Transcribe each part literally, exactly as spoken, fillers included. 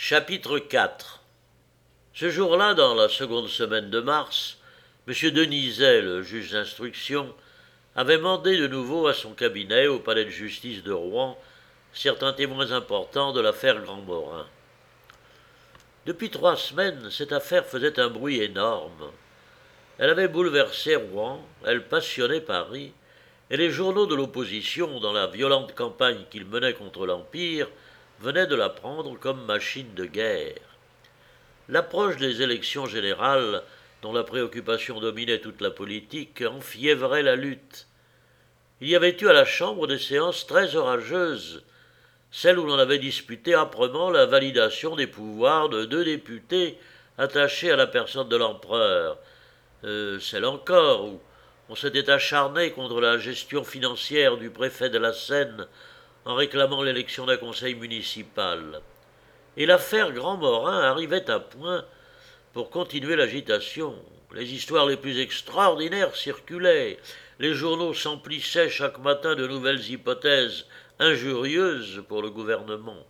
Chapitre quatre. Ce jour-là, dans la seconde semaine de mars, M. Denizet, le juge d'instruction, avait mandé de nouveau à son cabinet, au palais de justice de Rouen, certains témoins importants de l'affaire Grand-Morin. Depuis trois semaines, cette affaire faisait un bruit énorme. Elle avait bouleversé Rouen, elle passionnait Paris, et les journaux de l'opposition, dans la violente campagne qu'ils menaient contre l'Empire, venaient de la prendre comme machine de guerre. L'approche des élections générales, dont la préoccupation dominait toute la politique, enfiévrait la lutte. Il y avait eu à la Chambre des séances très orageuses, celles où l'on avait disputé âprement la validation des pouvoirs de deux députés attachés à la personne de l'empereur, euh, celle encore où on s'était acharné contre la gestion financière du préfet de la Seine en réclamant l'élection d'un conseil municipal. Et l'affaire Grand-Morin arrivait à point pour continuer l'agitation. Les histoires les plus extraordinaires circulaient, les journaux s'emplissaient chaque matin de nouvelles hypothèses injurieuses pour le gouvernement.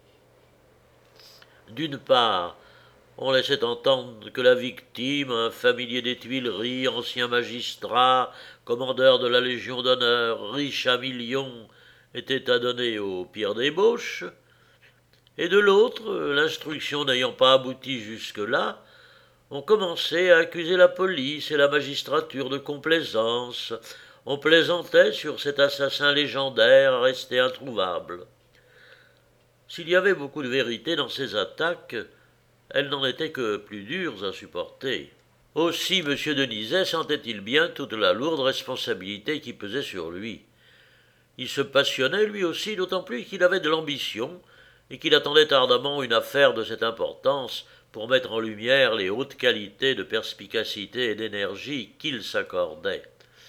D'une part, on laissait entendre que la victime, un familier des Tuileries, ancien magistrat, commandeur de la Légion d'honneur, riche à millions, était adonné au pire débauche, et de l'autre, l'instruction n'ayant pas abouti jusque-là, on commençait à accuser la police et la magistrature de complaisance, on plaisantait sur cet assassin légendaire resté introuvable. S'il y avait beaucoup de vérité dans ces attaques, elles n'en étaient que plus dures à supporter. Aussi M. Denizet sentait-il bien toute la lourde responsabilité qui pesait sur lui. Il se passionnait lui aussi, d'autant plus qu'il avait de l'ambition et qu'il attendait ardemment une affaire de cette importance pour mettre en lumière les hautes qualités de perspicacité et d'énergie qu'il s'accordait.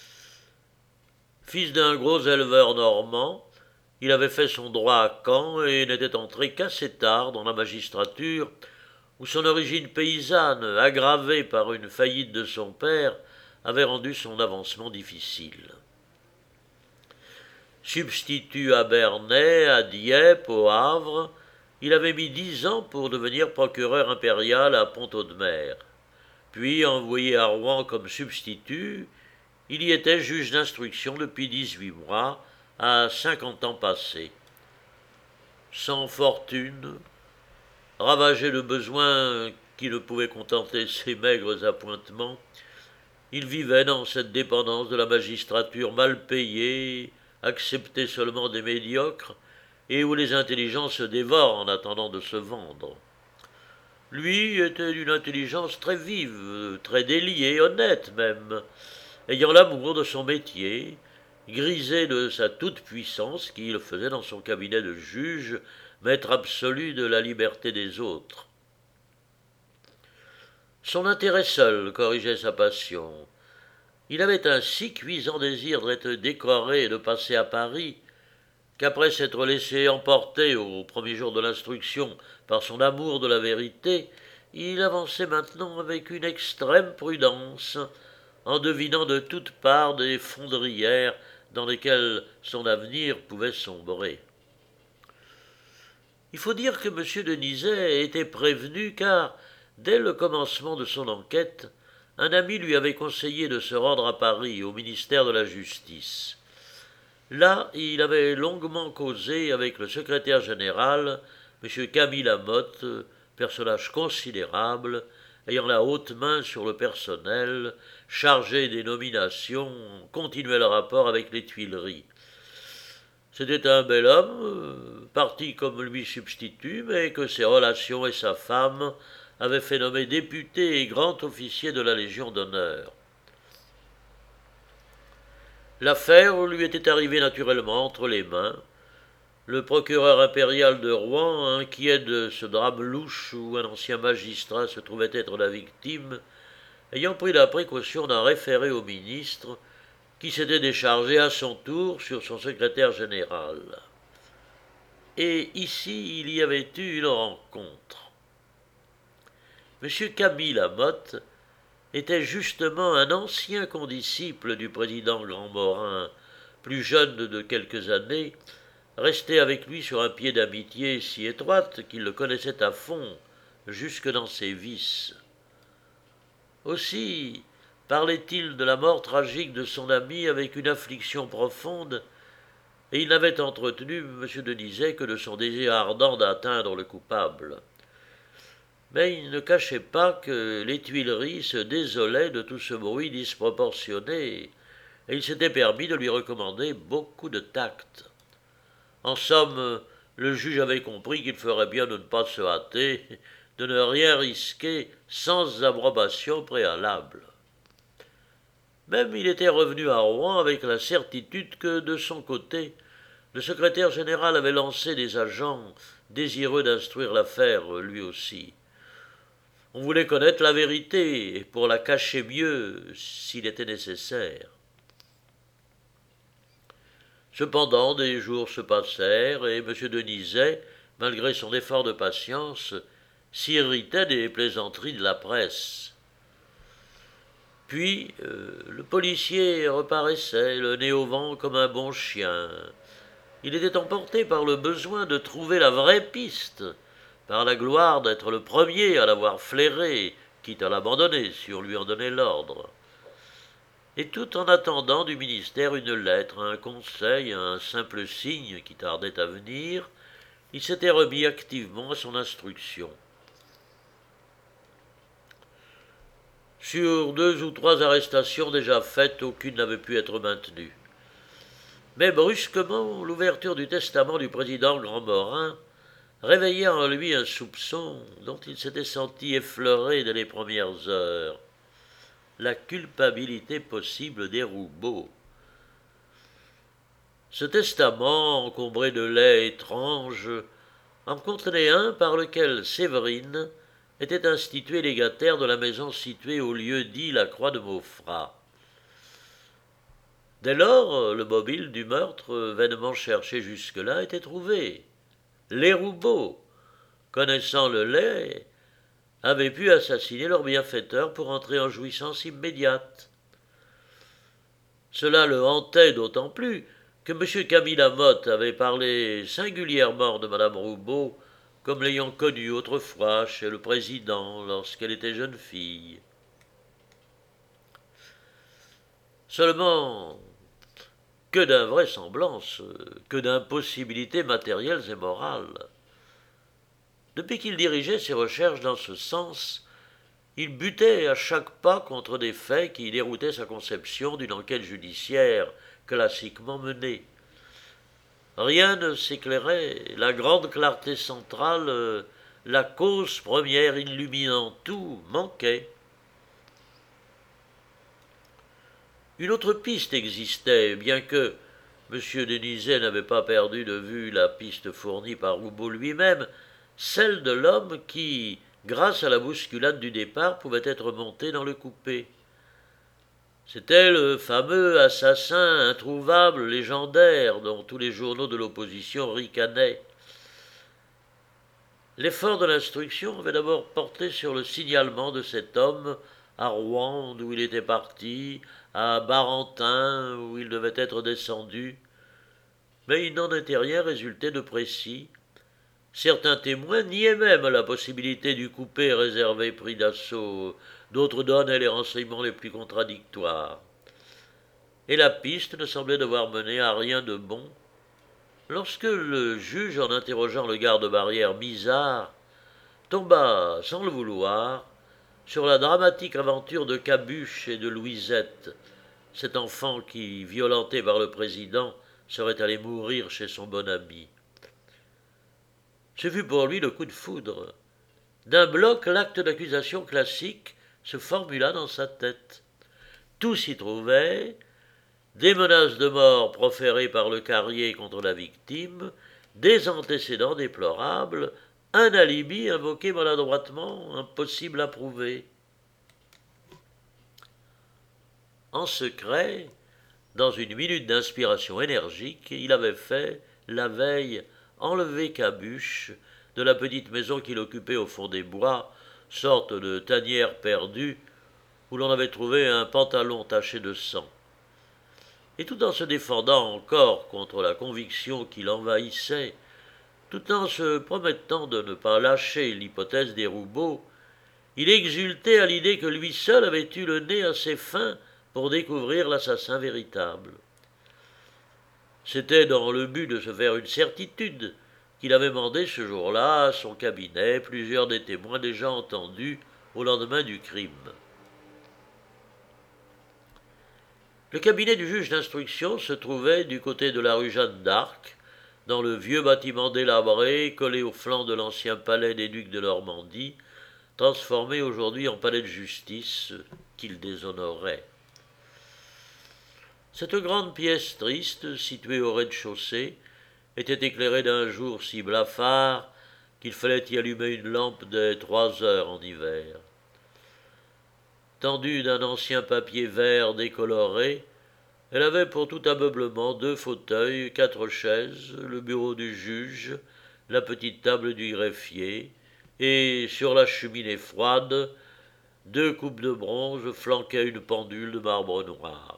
Fils d'un gros éleveur normand, il avait fait son droit à Caen et n'était entré qu'assez tard dans la magistrature, où son origine paysanne, aggravée par une faillite de son père, avait rendu son avancement difficile. Substitut à Bernay, à Dieppe, au Havre, il avait mis dix ans pour devenir procureur impérial à Pont-Audemer. Puis, envoyé à Rouen comme substitut, il y était juge d'instruction depuis dix-huit mois, à cinquante ans passés. Sans fortune, ravagé de besoins qui ne pouvaient contenter ses maigres appointements, il vivait dans cette dépendance de la magistrature mal payée, acceptée seulement des médiocres, et où les intelligences se dévorent en attendant de se vendre. Lui était d'une intelligence très vive, très déliée, honnête même, ayant l'amour de son métier, grisé de sa toute-puissance qui le faisait dans son cabinet de juge, maître absolu de la liberté des autres. Son intérêt seul corrigeait sa passion. Il avait un si cuisant désir d'être décoré et de passer à Paris, qu'après s'être laissé emporter au premier jour de l'instruction par son amour de la vérité, il avançait maintenant avec une extrême prudence, en devinant de toutes parts des fondrières dans lesquelles son avenir pouvait sombrer. Il faut dire que M. Denizet était prévenu car, dès le commencement de son enquête, un ami lui avait conseillé de se rendre à Paris, au ministère de la Justice. Là, il avait longuement causé avec le secrétaire général, M. Camille Lamotte, personnage considérable, ayant la haute main sur le personnel, chargé des nominations, en continuel rapport avec les Tuileries. C'était un bel homme, parti comme lui substitut, mais que ses relations et sa femme avaient fait nommer député et grand officier de la Légion d'honneur. L'affaire lui était arrivée naturellement entre les mains. Le procureur impérial de Rouen, inquiet de ce drame louche où un ancien magistrat se trouvait être la victime, ayant pris la précaution d'en référer au ministre, qui s'était déchargé à son tour sur son secrétaire général. Et ici, il y avait eu une rencontre. M. Camille Lamotte était justement un ancien condisciple du président Grand-Morin, plus jeune de quelques années, restait avec lui sur un pied d'amitié si étroite qu'il le connaissait à fond, jusque dans ses vices. Aussi parlait-il de la mort tragique de son ami avec une affliction profonde, et il n'avait entretenu M. Denizet que de son désir ardent d'atteindre le coupable. Mais il ne cachait pas que les Tuileries se désolaient de tout ce bruit disproportionné, et il s'était permis de lui recommander beaucoup de tact. En somme, le juge avait compris qu'il ferait bien de ne pas se hâter, de ne rien risquer sans approbation préalable. Même il était revenu à Rouen avec la certitude que, de son côté, le secrétaire général avait lancé des agents désireux d'instruire l'affaire lui aussi. On voulait connaître la vérité, et pour la cacher mieux, s'il était nécessaire. Cependant, des jours se passèrent, et M. Denizet, malgré son effort de patience, s'irritait des plaisanteries de la presse. Puis, euh, le policier reparaissait, le nez au vent comme un bon chien. Il était emporté par le besoin de trouver la vraie piste, par la gloire d'être le premier à l'avoir flairé, quitte à l'abandonner si on lui en donnait l'ordre. Et tout en attendant du ministère une lettre, un conseil, un simple signe qui tardait à venir, il s'était remis activement à son instruction. Sur deux ou trois arrestations déjà faites, aucune n'avait pu être maintenue. Mais brusquement, l'ouverture du testament du président Grandmorin réveilla en lui un soupçon dont il s'était senti effleuré dès les premières heures, la culpabilité possible des Roubaud. Ce testament, encombré de laits étranges, en contenait un par lequel Séverine était institué légataire de la maison située au lieu dit la Croix de Maufras. Dès lors, le mobile du meurtre, vainement cherché jusque-là, était trouvé. Les Roubaud, connaissant le lait, avaient pu assassiner leur bienfaiteur pour entrer en jouissance immédiate. Cela le hantait d'autant plus que M. Camille Lamotte avait parlé singulièrement de Mme Roubaud comme l'ayant connue autrefois chez le président lorsqu'elle était jeune fille. Seulement, que d'invraisemblances, que d'impossibilités matérielles et morales. Depuis qu'il dirigeait ses recherches dans ce sens, il butait à chaque pas contre des faits qui déroutaient sa conception d'une enquête judiciaire classiquement menée. Rien ne s'éclairait, la grande clarté centrale, la cause première illuminant tout, manquait. Une autre piste existait, bien que M. Denizet n'avait pas perdu de vue la piste fournie par Roubaud lui-même, celle de l'homme qui, grâce à la bousculade du départ, pouvait être monté dans le coupé. C'était le fameux assassin introuvable, légendaire, dont tous les journaux de l'opposition ricanaient. L'effort de l'instruction avait d'abord porté sur le signalement de cet homme à Rouen, d'où il était parti, à Barentin, où il devait être descendu, mais il n'en était rien résulté de précis. Certains témoins niaient même la possibilité du coupé réservé pris d'assaut, d'autres donnaient les renseignements les plus contradictoires. Et la piste ne semblait devoir mener à rien de bon, lorsque le juge, en interrogeant le garde-barrière Misard, tomba, sans le vouloir, sur la dramatique aventure de Cabuche et de Louisette, cet enfant qui, violenté par le président, serait allé mourir chez son bon ami. Ce fut pour lui le coup de foudre. D'un bloc, l'acte d'accusation classique se formula dans sa tête. Tout s'y trouvait, des menaces de mort proférées par le Carrier contre la victime, des antécédents déplorables, un alibi invoqué maladroitement, impossible à prouver. En secret, dans une minute d'inspiration énergique, il avait fait, la veille, enlever Cabuche de la petite maison qu'il occupait au fond des bois, sorte de tanière perdue, où l'on avait trouvé un pantalon taché de sang. et tout en se défendant encore contre la conviction qui l'envahissait, tout en se promettant de ne pas lâcher l'hypothèse des Roubaud, il exultait à l'idée que lui seul avait eu le nez assez fin pour découvrir l'assassin véritable. C'était dans le but de se faire une certitude qu'il avait mandé ce jour-là à son cabinet plusieurs des témoins déjà entendus au lendemain du crime. Le cabinet du juge d'instruction se trouvait du côté de la rue Jeanne d'Arc, dans le vieux bâtiment délabré collé au flanc de l'ancien palais des ducs de Normandie, transformé aujourd'hui en palais de justice qu'il déshonorait. Cette grande pièce triste, située au rez-de-chaussée, était éclairée d'un jour si blafard qu'il fallait y allumer une lampe dès trois heures en hiver. Tendue d'un ancien papier vert décoloré, elle avait pour tout ameublement deux fauteuils, quatre chaises, le bureau du juge, la petite table du greffier, et, sur la cheminée froide, deux coupes de bronze flanquaient une pendule de marbre noir.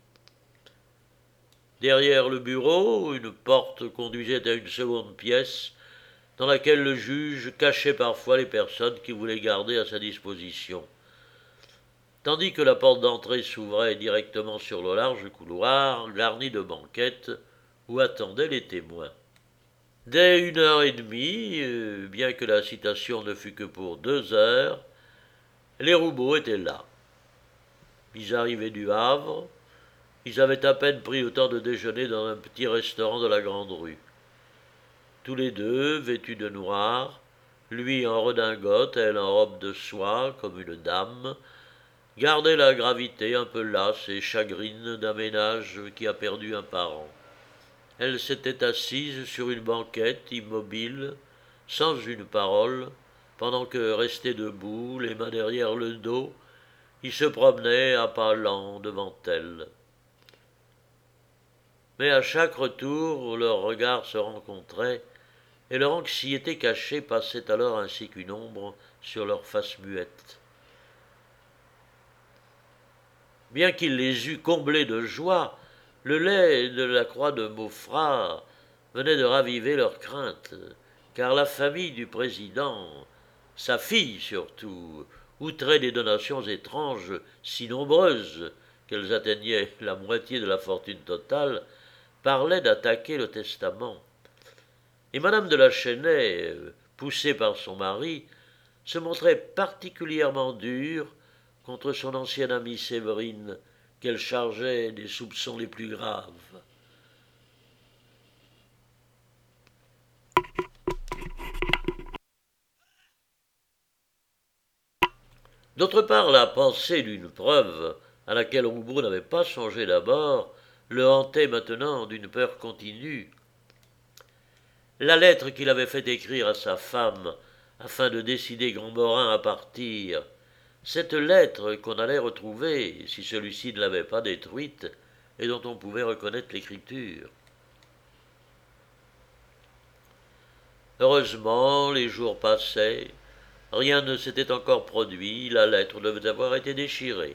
Derrière le bureau, une porte conduisait à une seconde pièce, dans laquelle le juge cachait parfois les personnes qu'il voulait garder à sa disposition, tandis que la porte d'entrée s'ouvrait directement sur le large couloir garni de banquettes où attendaient les témoins. Dès une heure et demie, euh, bien que la citation ne fût que pour deux heures, les Roubaud étaient là. Ils arrivaient du Havre. Ils avaient à peine pris le temps de déjeuner dans un petit restaurant de la Grande Rue. Tous les deux, vêtus de noir, lui en redingote, elle en robe de soie, comme une dame, gardaient la gravité un peu lasse et chagrine d'un ménage qui a perdu un parent. Elle s'était assise sur une banquette, immobile, sans une parole, pendant que, resté debout, les mains derrière le dos, il se promenait à pas lents devant elle. Mais à chaque retour, leurs regards se rencontraient, et leur anxiété cachée passait alors ainsi qu'une ombre sur leurs faces muettes. Bien qu'il les eût comblés de joie, le lait de la croix de Maufras venait de raviver leurs craintes, car la famille du président, sa fille surtout, outrée des donations étranges si nombreuses qu'elles atteignaient la moitié de la fortune totale, parlait d'attaquer le testament. Et madame de la Chesnaye, poussée par son mari, se montrait particulièrement dure contre son ancienne amie Séverine, qu'elle chargeait des soupçons les plus graves. D'autre part, la pensée d'une preuve à laquelle Roubaud n'avait pas songé d'abord le hantait maintenant d'une peur continue. La lettre qu'il avait fait écrire à sa femme afin de décider Grandmorin à partir, cette lettre qu'on allait retrouver si celui-ci ne l'avait pas détruite et dont on pouvait reconnaître l'écriture. Heureusement, les jours passaient, rien ne s'était encore produit, la lettre devait avoir été déchirée.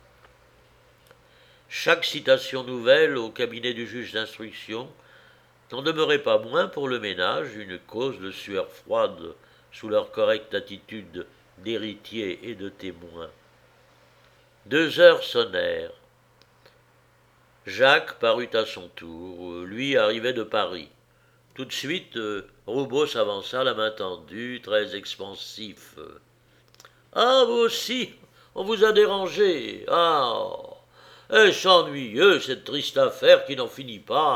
Chaque citation nouvelle au cabinet du juge d'instruction n'en demeurait pas moins pour le ménage une cause de sueur froide sous leur correcte attitude d'héritiers et de témoins. Deux heures sonnèrent. Jacques parut à son tour, lui arrivait de Paris. Tout de suite, euh, Roubaud s'avança, la main tendue, très expansif. « Ah, vous aussi, on vous a dérangé. Ah, est-ce ennuyeux, cette triste affaire qui n'en finit pas ?»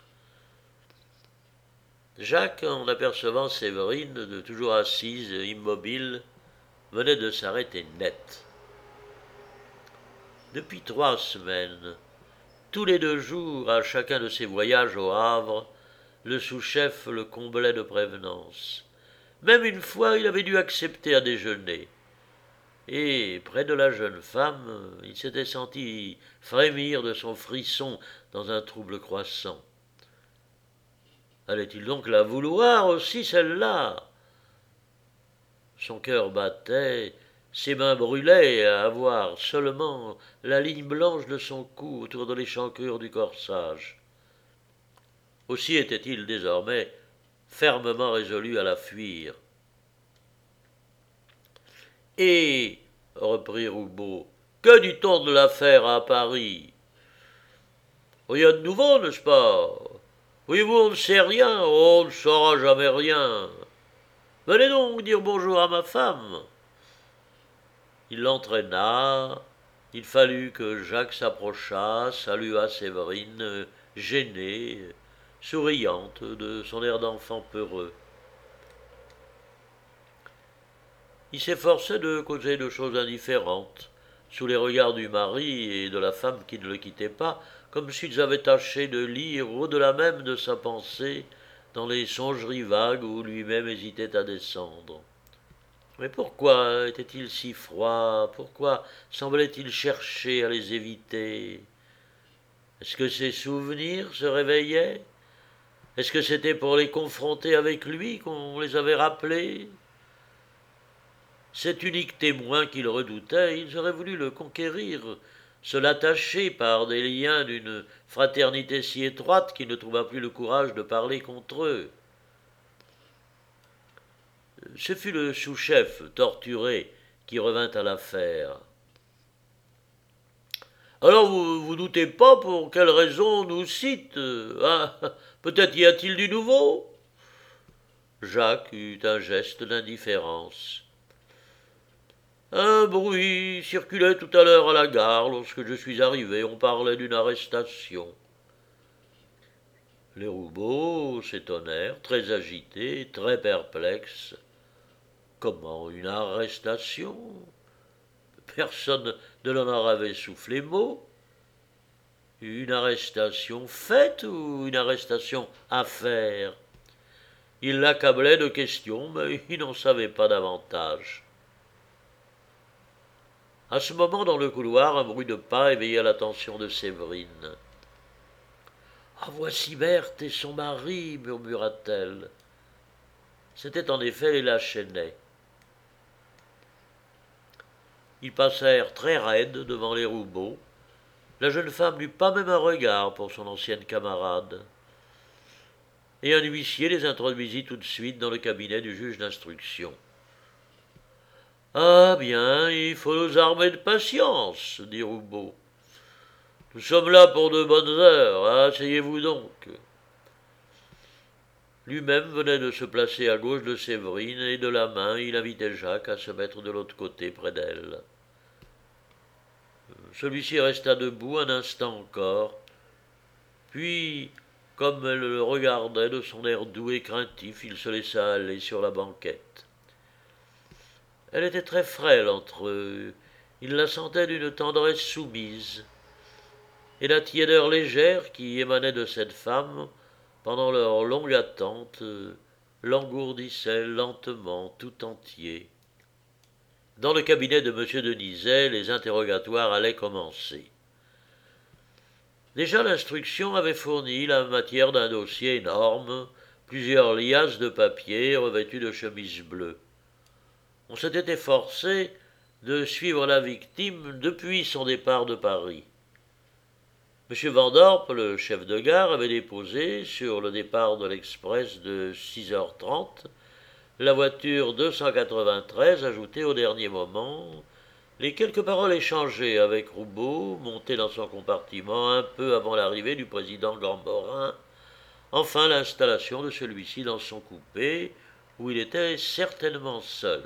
Jacques, en apercevant Séverine, de toujours assise, immobile, venait de s'arrêter net. Depuis trois semaines, tous les deux jours, à chacun de ses voyages au Havre, le sous-chef le comblait de prévenances. Même une fois, il avait dû accepter à déjeuner. Et, près de la jeune femme, il s'était senti frémir de son frisson dans un trouble croissant. Allait-il donc la vouloir aussi, celle-là ? Son cœur battait, Ses mains brûlaient à voir seulement la ligne blanche de son cou autour de l'échancrure du corsage. Aussi était-il désormais fermement résolu à la fuir. Et, reprit Roubaud, que dit-on de l'affaire à Paris? Rien de nouveau, n'est-ce pas? Oui-vous, on ne sait rien, on ne saura jamais rien. Venez donc dire bonjour à ma femme. Il l'entraîna. Il fallut que Jacques s'approchât, salua Séverine, gênée, souriante de son air d'enfant peureux. Il s'efforçait de causer de choses indifférentes, sous les regards du mari et de la femme qui ne le quittaient pas, comme s'ils avaient tâché de lire au-delà même de sa pensée, dans les songeries vagues où lui-même hésitait à descendre. Mais pourquoi était-il si froid? Pourquoi semblait-il chercher à les éviter? Est-ce que ses souvenirs se réveillaient? Est-ce que c'était pour les confronter avec lui qu'on les avait rappelés? Cet unique témoin qu'il redoutait, ils auraient voulu le conquérir, se l'attacher par des liens d'une fraternité si étroite qu'il ne trouva plus le courage de parler contre eux. Ce fut le sous-chef, torturé, qui revint à l'affaire. Alors vous vous doutez pas pour quelle raison on nous cite, hein? Peut-être y a-t-il du nouveau? Jacques eut un geste d'indifférence. Un bruit circulait tout à l'heure à la gare. Lorsque je suis arrivé, on parlait d'une arrestation. Les Roubaud s'étonnèrent, très agités, très perplexes. Comment une arrestation? Personne ne leur avait soufflé mot. Une arrestation faite ou une arrestation à faire? Il l'accablaient de questions, mais il n'en savait pas davantage. À ce moment, dans le couloir, un bruit de pas éveilla l'attention de Séverine. « Ah, voici Berthe et son mari, murmura-t-elle. C'était en effet les Lachenay. Ils passèrent très raides devant les Roubaud. La jeune femme n'eut pas même un regard pour son ancienne camarade. Et un huissier les introduisit tout de suite dans le cabinet du juge d'instruction. « Ah bien, il faut nous armer de patience, dit Roubaud. Nous sommes là pour de bonnes heures, asseyez-vous donc. » Lui-même venait de se placer à gauche de Séverine, et de la main, il invitait Jacques à se mettre de l'autre côté près d'elle. Celui-ci resta debout un instant encore, puis, comme elle le regardait de son air doux et craintif, il se laissa aller sur la banquette. Elle était très frêle entre eux, il la sentait d'une tendresse soumise, et la tiédeur légère qui émanait de cette femme, pendant leur longue attente, l'engourdissait lentement tout entier. Dans le cabinet de M. Denizet, les interrogatoires allaient commencer. Déjà l'instruction avait fourni la matière d'un dossier énorme, plusieurs liasses de papier revêtues de chemises bleues. On s'était efforcé de suivre la victime depuis son départ de Paris. M. Vandorp, le chef de gare, avait déposé, sur le départ de l'express de six heures trente, la voiture deux cent quatre-vingt-treize ajoutée au dernier moment, les quelques paroles échangées avec Roubaud, monté dans son compartiment un peu avant l'arrivée du président Gamborin, enfin l'installation de celui-ci dans son coupé, où il était certainement seul.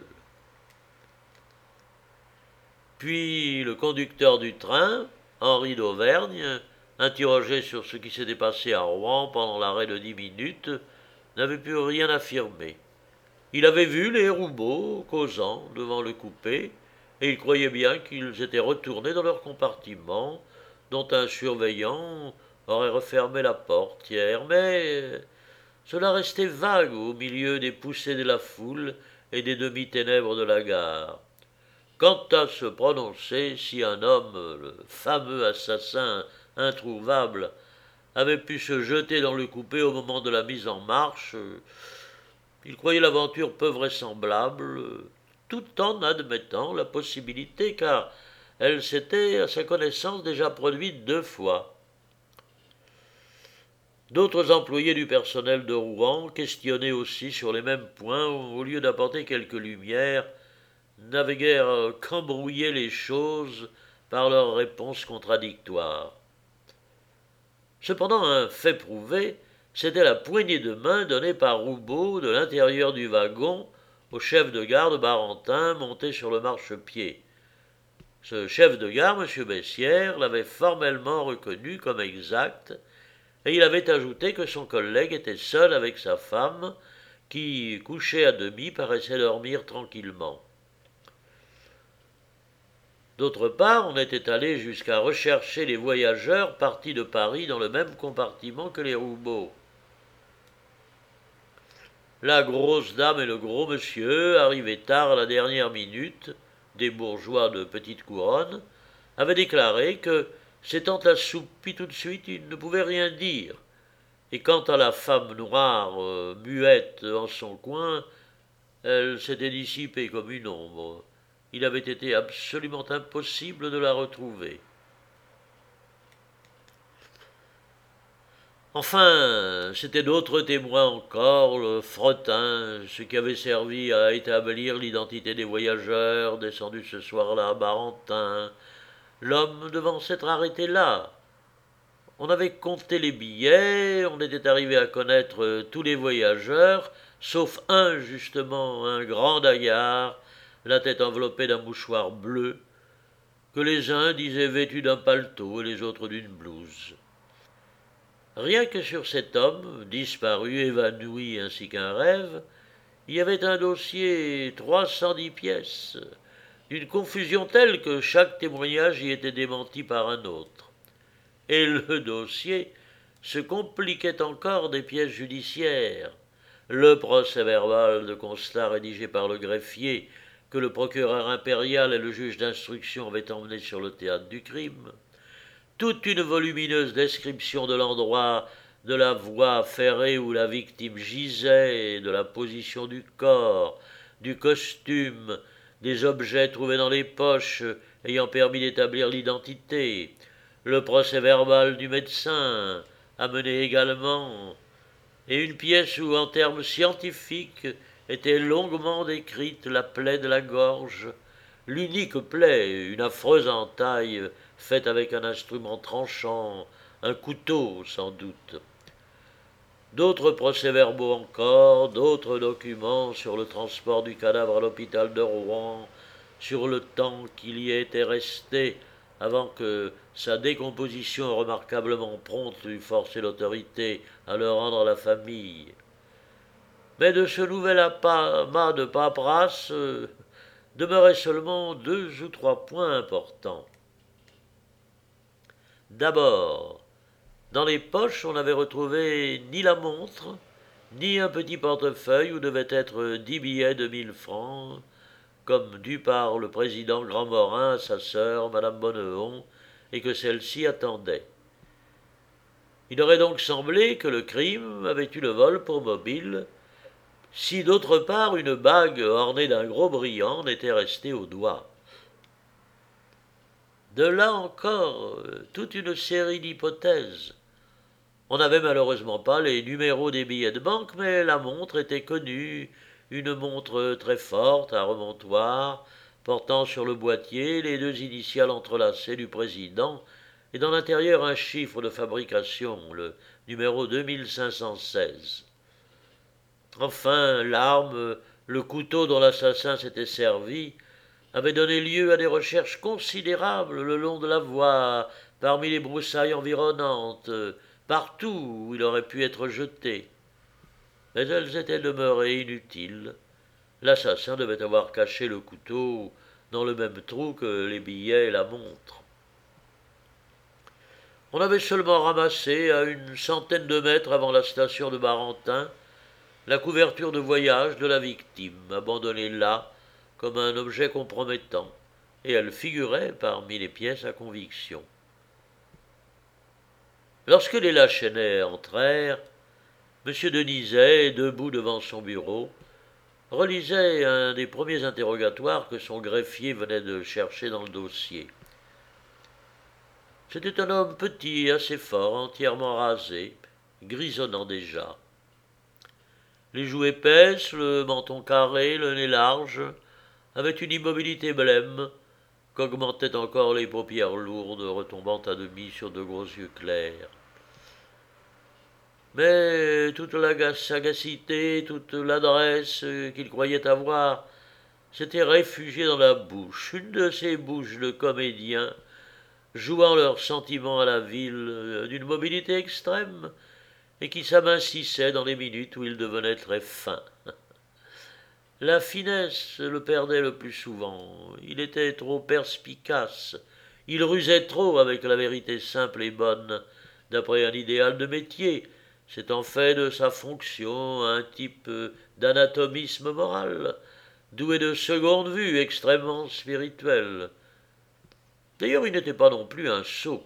Puis le conducteur du train, Henri d'Auvergne, interrogé sur ce qui s'était passé à Rouen pendant l'arrêt de dix minutes, n'avait pu rien affirmer. Il avait vu les Roubaud causant devant le coupé, et il croyait bien qu'ils étaient retournés dans leur compartiment, dont un surveillant aurait refermé la portière, mais cela restait vague au milieu des poussées de la foule et des demi-ténèbres de la gare. Quant à se prononcer si un homme, le fameux assassin introuvable, avait pu se jeter dans le coupé au moment de la mise en marche, il croyait l'aventure peu vraisemblable, tout en admettant la possibilité, car elle s'était, à sa connaissance, déjà produite deux fois. D'autres employés du personnel de Rouen, questionnés aussi sur les mêmes points, au lieu d'apporter quelques lumières, n'avaient guère qu'embrouillé les choses par leurs réponses contradictoires. Cependant, un fait prouvé, c'était la poignée de main donnée par Roubaud de l'intérieur du wagon au chef de gare de Barentin monté sur le marchepied. Ce chef de gare, M. Bessières, l'avait formellement reconnu comme exact, et il avait ajouté que son collègue était seul avec sa femme, qui, couchée à demi, paraissait dormir tranquillement. D'autre part, on était allé jusqu'à rechercher les voyageurs partis de Paris dans le même compartiment que les Roubaud. La grosse dame et le gros monsieur, arrivés tard à la dernière minute, des bourgeois de petite couronne, avaient déclaré que, s'étant assoupis tout de suite, ils ne pouvaient rien dire. Et quant à la femme noire, euh, muette en son coin, elle s'était dissipée comme une ombre. Il avait été absolument impossible de la retrouver. Enfin, c'étaient d'autres témoins encore, le Fretin, ce qui avait servi à établir l'identité des voyageurs descendus ce soir-là à Barentin, l'homme devant s'être arrêté là. On avait compté les billets, on était arrivé à connaître tous les voyageurs, sauf un justement, un grand daguerre, la tête enveloppée d'un mouchoir bleu, que les uns disaient vêtu d'un paletot et les autres d'une blouse. Rien que sur cet homme, disparu, évanoui ainsi qu'un rêve, il y avait un dossier trois cent dix pièces, d'une confusion telle que chaque témoignage y était démenti par un autre. Et le dossier se compliquait encore des pièces judiciaires. Le procès-verbal de constat rédigé par le greffier que le procureur impérial et le juge d'instruction avaient emmené sur le théâtre du crime, toute une volumineuse description de l'endroit, de la voie ferrée où la victime gisait, de la position du corps, du costume, des objets trouvés dans les poches ayant permis d'établir l'identité, le procès-verbal du médecin, amené également, et une pièce où, en termes scientifiques, était longuement décrite la plaie de la gorge, l'unique plaie, une affreuse entaille faite avec un instrument tranchant, un couteau sans doute. D'autres procès-verbaux encore, d'autres documents sur le transport du cadavre à l'hôpital de Rouen, sur le temps qu'il y était resté avant que sa décomposition remarquablement prompte eût forcé l'autorité à le rendre à la famille. Mais de ce nouvel amas de paperasse euh, demeuraient seulement deux ou trois points importants. D'abord, dans les poches, on n'avait retrouvé ni la montre, ni un petit portefeuille où devaient être dix billets de mille francs, comme dû par le président Grandmorin à sa sœur, madame Bonneton, et que celle-ci attendait. Il aurait donc semblé que le crime avait eu le vol pour mobile, si d'autre part une bague ornée d'un gros brillant n'était restée au doigt. De là encore, toute une série d'hypothèses. On n'avait malheureusement pas les numéros des billets de banque, mais la montre était connue, une montre très forte, à remontoir, portant sur le boîtier les deux initiales entrelacées du président, et dans l'intérieur un chiffre de fabrication, le numéro deux mille cinq cent seize. Enfin, l'arme, le couteau dont l'assassin s'était servi, avait donné lieu à des recherches considérables le long de la voie, parmi les broussailles environnantes, partout où il aurait pu être jeté. Mais elles étaient demeurées inutiles. L'assassin devait avoir caché le couteau dans le même trou que les billets et la montre. On avait seulement ramassé, à une centaine de mètres avant la station de Barentin, la couverture de voyage de la victime, abandonnée là comme un objet compromettant, et elle figurait parmi les pièces à conviction. Lorsque les Lachenay entrèrent, M. Denizet, debout devant son bureau, relisait un des premiers interrogatoires que son greffier venait de chercher dans le dossier. C'était un homme petit, assez fort, entièrement rasé, grisonnant déjà. Les joues épaisses, le menton carré, le nez large, avaient une immobilité blême qu'augmentaient encore les paupières lourdes retombant à demi sur de gros yeux clairs. Mais toute la sagacité, toute l'adresse qu'il croyait avoir s'était réfugiée dans la bouche, une de ces bouches de comédiens jouant leurs sentiments à la ville d'une mobilité extrême et qui s'amincissait dans les minutes où il devenait très fin. La finesse le perdait le plus souvent, il était trop perspicace, il rusait trop avec la vérité simple et bonne, d'après un idéal de métier, s'étant fait de sa fonction un type d'anatomisme moral, doué de seconde vue, extrêmement spirituel. D'ailleurs, il n'était pas non plus un sot.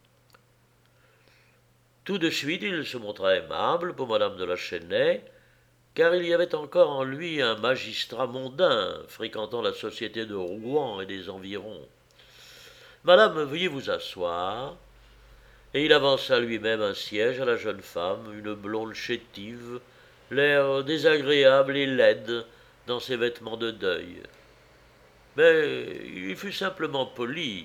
Tout de suite, il se montra aimable pour madame de la Chesnaye, car il y avait encore en lui un magistrat mondain, fréquentant la société de Rouen et des environs. « Madame, veuillez vous asseoir. » Et il avança lui-même un siège à la jeune femme, une blonde chétive, l'air désagréable et laide dans ses vêtements de deuil. Mais il fut simplement poli,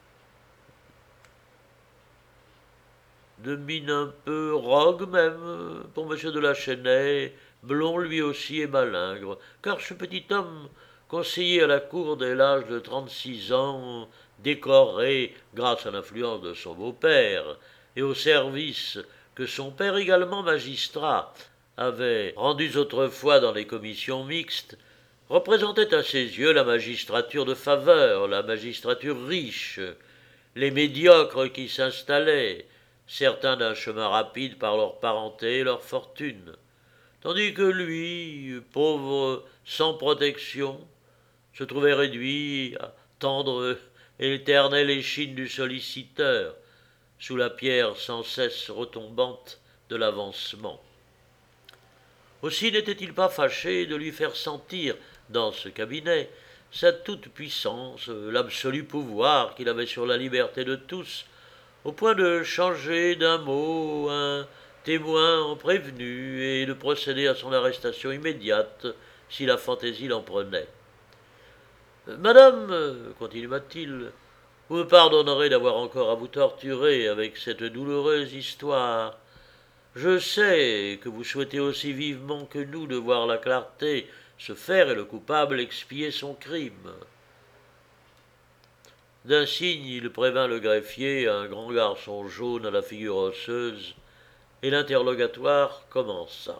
de mine un peu rogue même, pour M. de la Chesnaye, blond lui aussi et malingre, car ce petit homme, conseiller à la cour dès l'âge de trente-six ans, décoré grâce à l'influence de son beau-père et au service que son père, également magistrat, avait rendus autrefois dans les commissions mixtes, représentait à ses yeux la magistrature de faveur, la magistrature riche, les médiocres qui s'installaient, certains d'un chemin rapide par leur parenté et leur fortune, tandis que lui, pauvre sans protection, se trouvait réduit à tendre et l'éternelle échine du solliciteur, sous la pierre sans cesse retombante de l'avancement. Aussi n'était-il pas fâché de lui faire sentir, dans ce cabinet, sa toute-puissance, l'absolu pouvoir qu'il avait sur la liberté de tous, au point de changer d'un mot un témoin en prévenu et de procéder à son arrestation immédiate si la fantaisie l'en prenait. « Madame, continua-t-il, vous me pardonnerez d'avoir encore à vous torturer avec cette douloureuse histoire. Je sais que vous souhaitez aussi vivement que nous de voir la clarté se faire et le coupable expier son crime. » D'un signe, il prévint le greffier, un grand garçon jaune à la figure osseuse, et l'interrogatoire commença.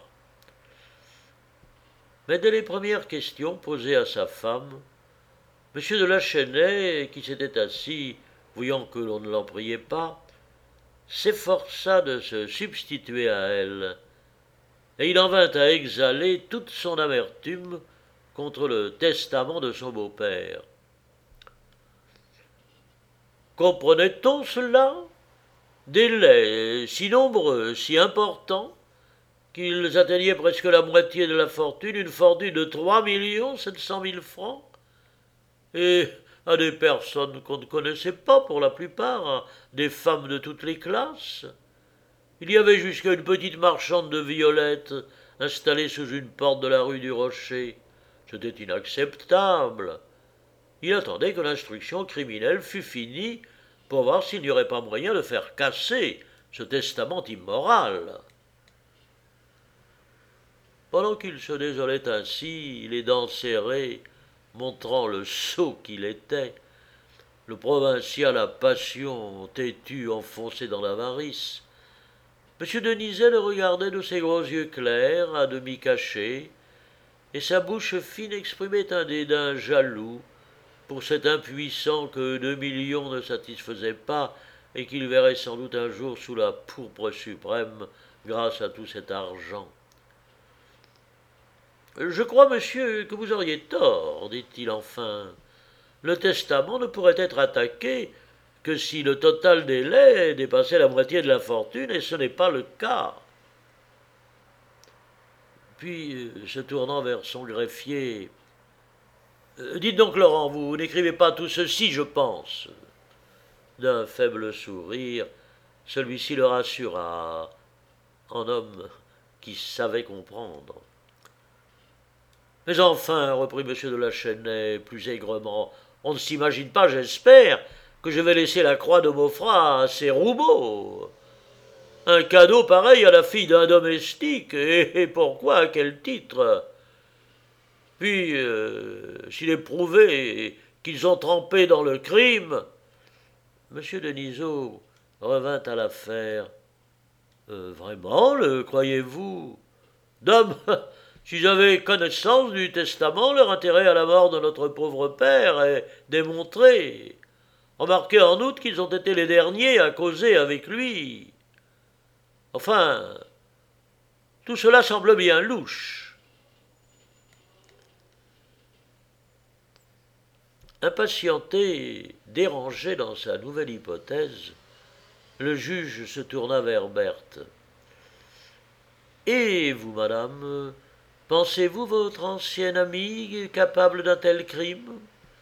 Mais dès les premières questions posées à sa femme, M. de la Chesnaye, qui s'était assis, voyant que l'on ne l'en priait pas, s'efforça de se substituer à elle, et il en vint à exhaler toute son amertume contre le testament de son beau-père. Comprenait-on cela? Des laits si nombreux, si importants, qu'ils atteignaient presque la moitié de la fortune, une fortune de trois millions sept cent mille francs, et à des personnes qu'on ne connaissait pas pour la plupart, à des femmes de toutes les classes. Il y avait jusqu'à une petite marchande de violettes installée sous une porte de la rue du Rocher. C'était inacceptable. Il attendait que l'instruction criminelle fût finie pour voir s'il n'y aurait pas moyen de faire casser ce testament immoral. Pendant qu'il se désolait ainsi, les dents serrées, montrant le sot qu'il était, le provincial à passion têtu enfoncé dans l'avarice, M. Denizet le regardait de ses gros yeux clairs, à demi cachés, et sa bouche fine exprimait un dédain jaloux pour cet impuissant que deux millions ne satisfaisaient pas et qu'il verrait sans doute un jour sous la pourpre suprême grâce à tout cet argent. « Je crois, monsieur, que vous auriez tort, dit-il enfin. Le testament ne pourrait être attaqué que si le total des laits dépassait la moitié de la fortune, et ce n'est pas le cas. » Puis, euh, se tournant vers son greffier, euh, « Dites donc, Laurent, vous n'écrivez pas tout ceci, je pense. » D'un faible sourire, celui-ci le rassura, en homme qui savait comprendre. « Mais enfin, reprit M. de la Chesnaye plus aigrement, on ne s'imagine pas, j'espère, que je vais laisser la croix de Maufras à ces roubeaux. Un cadeau pareil à la fille d'un domestique, et, et pourquoi, à quel titre? Puis, euh, s'il est prouvé qu'ils ont trempé dans le crime... » M. Denisot revint à l'affaire. Euh, « Vraiment, le croyez-vous? Dame, si j'avais connaissance du testament, leur intérêt à la mort de notre pauvre père est démontré. Remarquez en outre qu'ils ont été les derniers à causer avec lui. Enfin, tout cela semble bien louche. » Impatienté, dérangé dans sa nouvelle hypothèse, le juge se tourna vers Berthe. « Et vous, madame, pensez-vous votre ancienne amie capable d'un tel crime ?»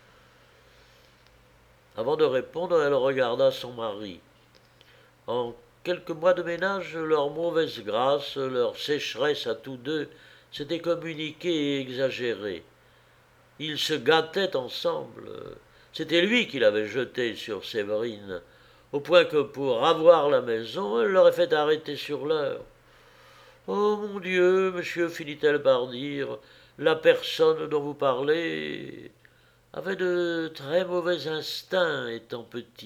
Avant de répondre, elle regarda son mari. En quelques mois de ménage, leur mauvaise grâce, leur sécheresse à tous deux s'étaient communiquées et exagérées. Ils se gâtaient ensemble. C'était lui qui l'avait jeté sur Séverine, au point que pour avoir la maison, elle l'aurait fait arrêter sur l'heure. « Oh mon Dieu, monsieur, finit-elle par dire, la personne dont vous parlez avait de très mauvais instincts étant petite. »«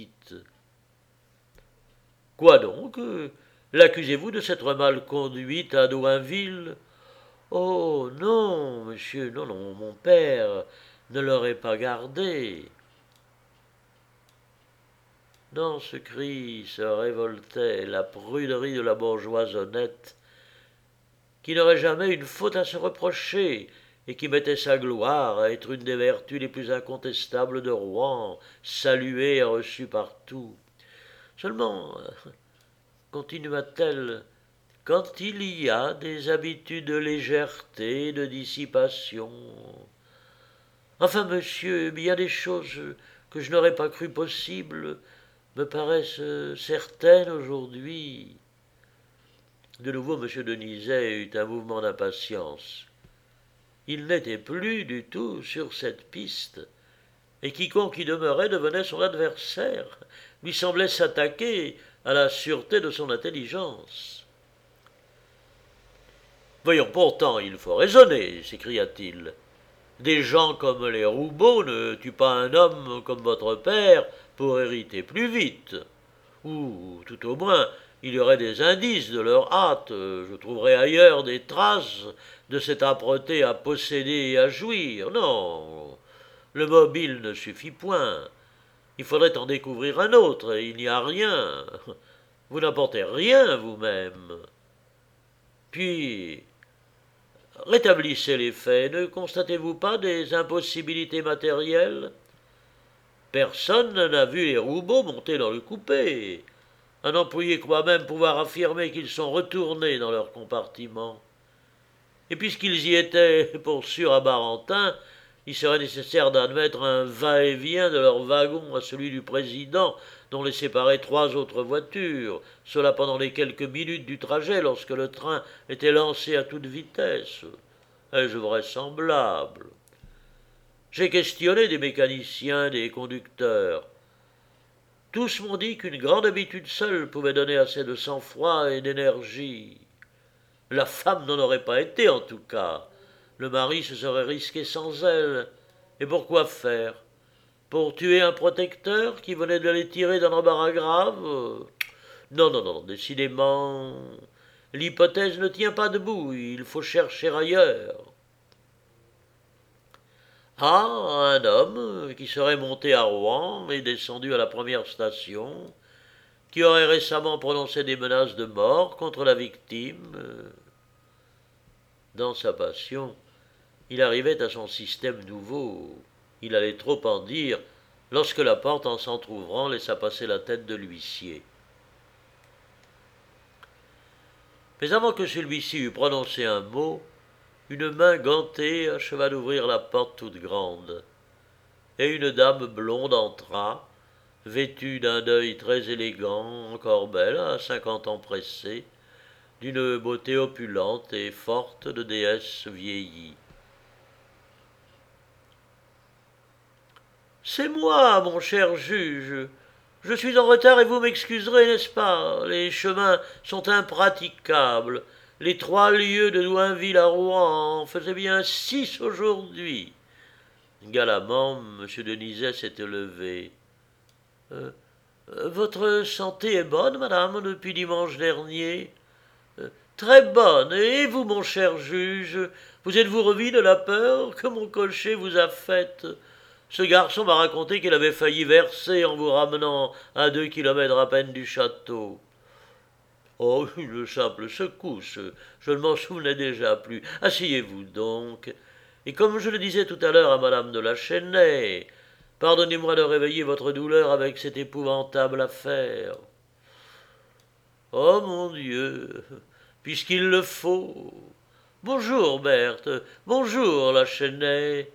Quoi donc? L'accusez-vous de s'être mal conduite à Douinville ?»« Oh non, monsieur, non, non, mon père ne l'aurait pas gardée. » Dans ce cri se révoltait la pruderie de la bourgeoise honnête, qui n'aurait jamais une faute à se reprocher et qui mettait sa gloire à être une des vertus les plus incontestables de Rouen, saluée et reçue partout. Seulement, continua-t-elle, quand il y a des habitudes de légèreté, de dissipation. Enfin, monsieur, bien des choses que je n'aurais pas cru possibles me paraissent certaines aujourd'hui. De nouveau, M. Denizet eut un mouvement d'impatience. Il n'était plus du tout sur cette piste, et quiconque y demeurait devenait son adversaire, lui semblait s'attaquer à la sûreté de son intelligence. « Voyons, pourtant, il faut raisonner, s'écria-t-il. Des gens comme les Roubaud ne tuent pas un homme comme votre père pour hériter plus vite. Ou, tout au moins, il y aurait des indices de leur hâte. Je trouverais ailleurs des traces de cette âpreté à posséder et à jouir. Non, le mobile ne suffit point. Il faudrait en découvrir un autre, et il n'y a rien. Vous n'apportez rien vous-même. Puis, rétablissez les faits. Ne constatez-vous pas des impossibilités matérielles? Personne n'a vu les Roubaud monter dans le coupé. Un employé croit même pouvoir affirmer qu'ils sont retournés dans leur compartiment. Et puisqu'ils y étaient pour sûr à Barentin, il serait nécessaire d'admettre un va-et-vient de leur wagon à celui du président, dont les séparaient trois autres voitures, cela pendant les quelques minutes du trajet lorsque le train était lancé à toute vitesse. Est-ce vraisemblable? J'ai questionné des mécaniciens, des conducteurs. Tous m'ont dit qu'une grande habitude seule pouvait donner assez de sang-froid et d'énergie. La femme n'en aurait pas été, en tout cas. Le mari se serait risqué sans elle. Et pour quoi faire? Pour tuer un protecteur qui venait de les tirer d'un embarras grave? Non, non, non, décidément, l'hypothèse ne tient pas debout, il faut chercher ailleurs. Ah, un homme qui serait monté à Rouen et descendu à la première station, qui aurait récemment prononcé des menaces de mort contre la victime. Dans sa passion, il arrivait à son système nouveau. Il allait trop en dire lorsque la porte, en s'entr'ouvrant, laissa passer la tête de l'huissier. Mais avant que celui-ci eût prononcé un mot, une main gantée acheva d'ouvrir la porte toute grande, et une dame blonde entra, vêtue d'un œil très élégant, encore belle, à cinquante ans pressés, d'une beauté opulente et forte de déesse vieillie. « C'est moi, mon cher juge. Je suis en retard et vous m'excuserez, n'est-ce pas? Les chemins sont impraticables. Les trois lieues de Douinville à Rouen en faisaient bien six aujourd'hui. » Galamment, M. Denizet s'était levé. Euh, euh, votre santé est bonne, madame, depuis dimanche dernier? euh, Très bonne. Et vous, mon cher juge, vous êtes-vous remis de la peur que mon cocher vous a faite? Ce garçon m'a raconté qu'il avait failli verser en vous ramenant à deux kilomètres à peine du château. Oh, une simple secousse, je ne m'en souvenais déjà plus. Asseyez-vous donc. Et comme je le disais tout à l'heure à madame de la Chênaie, pardonnez-moi de réveiller votre douleur avec cette épouvantable affaire. Oh mon Dieu, puisqu'il le faut. Bonjour, Berthe. Bonjour, la Chênaie.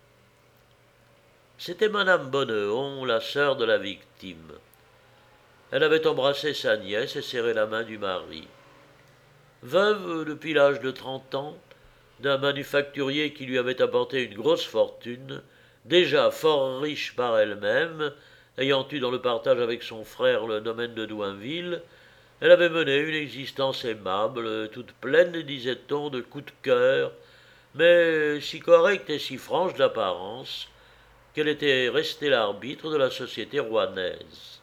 C'était madame Bonneton, la sœur de la victime. Elle avait embrassé sa nièce et serré la main du mari. Veuve depuis l'âge de trente ans, d'un manufacturier qui lui avait apporté une grosse fortune, déjà fort riche par elle-même, ayant eu dans le partage avec son frère le domaine de Douinville, elle avait mené une existence aimable, toute pleine, disait-on, de coups de cœur, mais si correcte et si franche d'apparence, qu'elle était restée l'arbitre de la société rouennaise.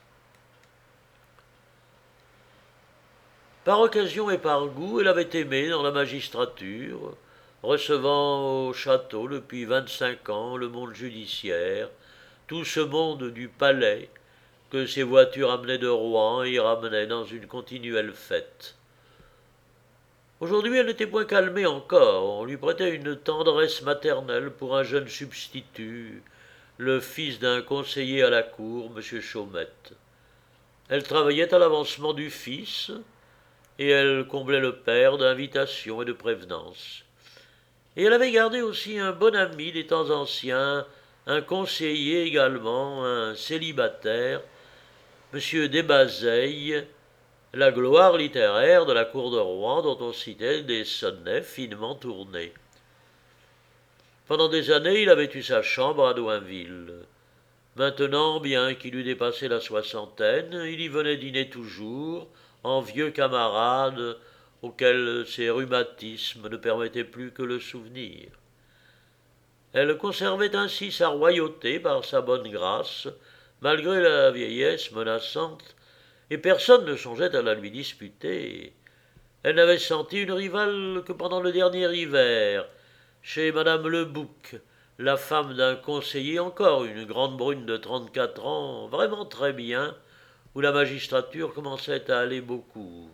Par occasion et par goût, elle avait aimé dans la magistrature, recevant au château depuis vingt-cinq ans le monde judiciaire, tout ce monde du palais que ses voitures amenaient de Rouen et y ramenaient dans une continuelle fête. Aujourd'hui, elle n'était point calmée encore, on lui prêtait une tendresse maternelle pour un jeune substitut, le fils d'un conseiller à la cour, M. Chaumette. Elle travaillait à l'avancement du fils, et elle comblait le père d'invitations et de prévenances. Et elle avait gardé aussi un bon ami des temps anciens, un conseiller également, un célibataire, M. Desbazeilles, la gloire littéraire de la cour de Rouen dont on citait des sonnets finement tournés. Pendant des années, il avait eu sa chambre à Douinville. Maintenant, bien qu'il eût dépassé la soixantaine, il y venait dîner toujours, en vieux camarade auquel ses rhumatismes ne permettaient plus que le souvenir. Elle conservait ainsi sa royauté par sa bonne grâce, malgré la vieillesse menaçante, et personne ne songeait à la lui disputer. Elle n'avait senti une rivale que pendant le dernier hiver, chez madame Le Bouc, la femme d'un conseiller, encore une grande brune de trente-quatre ans, vraiment très bien, où la magistrature commençait à aller beaucoup.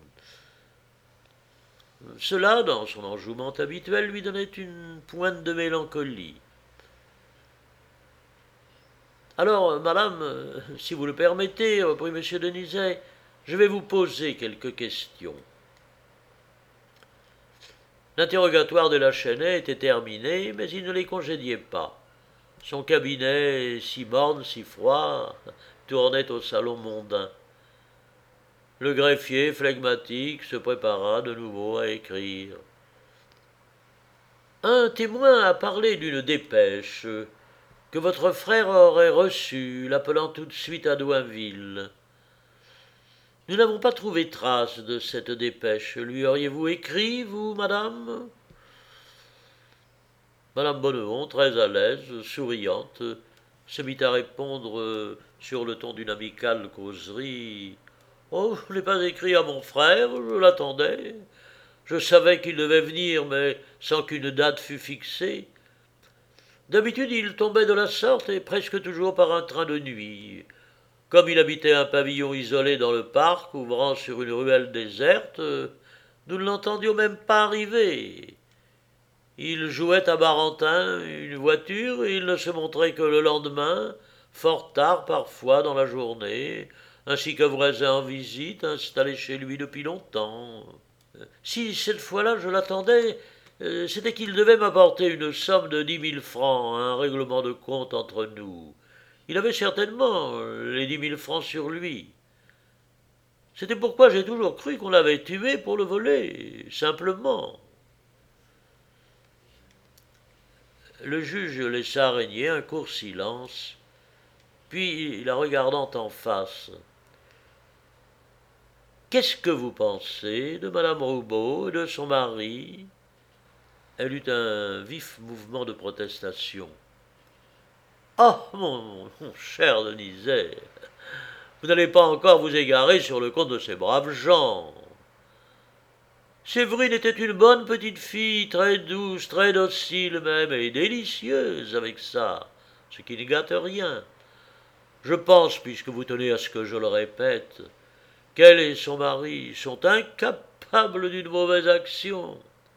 Cela, dans son enjouement habituel, lui donnait une pointe de mélancolie. Alors, madame, si vous le permettez, reprit M. Denizet, je vais vous poser quelques questions. L'interrogatoire de la Chênaie était terminé, mais il ne les congédiait pas. Son cabinet, si morne, si froid, tournait au salon mondain. Le greffier, flegmatique, se prépara de nouveau à écrire. Un témoin a parlé d'une dépêche que votre frère aurait reçue, l'appelant tout de suite à Douinville. Nous n'avons pas trouvé trace de cette dépêche. Lui auriez-vous écrit, vous, madame? Madame Bonneton, très à l'aise, souriante, se mit à répondre sur le ton d'une amicale causerie. « Oh, je n'ai pas écrit à mon frère, je l'attendais. Je savais qu'il devait venir, mais sans qu'une date fût fixée. D'habitude, il tombait de la sorte, et presque toujours par un train de nuit. Comme il habitait un pavillon isolé dans le parc, ouvrant sur une ruelle déserte, nous ne l'entendions même pas arriver. Il jouait à Barentin une voiture, et il ne se montrait que le lendemain, fort tard parfois dans la journée, ainsi qu'un voisin en visite, installé chez lui depuis longtemps. Si cette fois-là je l'attendais, Euh, C'était qu'il devait m'apporter une somme de dix mille francs, un règlement de compte entre nous. Il avait certainement euh, les dix mille francs sur lui. C'était pourquoi j'ai toujours cru qu'on l'avait tué pour le voler, simplement. Le juge laissa régner un court silence, puis, la regardant en face, « Qu'est-ce que vous pensez de madame Roubaud et de son mari ?» Elle eut un vif mouvement de protestation. « Ah, mon, mon cher Denizet, vous n'allez pas encore vous égarer sur le compte de ces braves gens. Séverine était une bonne petite fille, très douce, très docile même, et délicieuse avec ça, ce qui ne gâte rien. Je pense, puisque vous tenez à ce que je le répète, qu'elle et son mari sont incapables d'une mauvaise action. »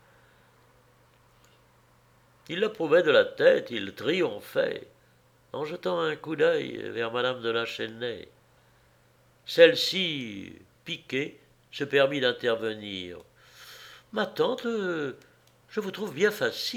Il l'approuvait de la tête, il triomphait, en jetant un coup d'œil vers madame de la Chesnaye. Celle-ci, piquée, se permit d'intervenir. « Ma tante, je vous trouve bien facile. »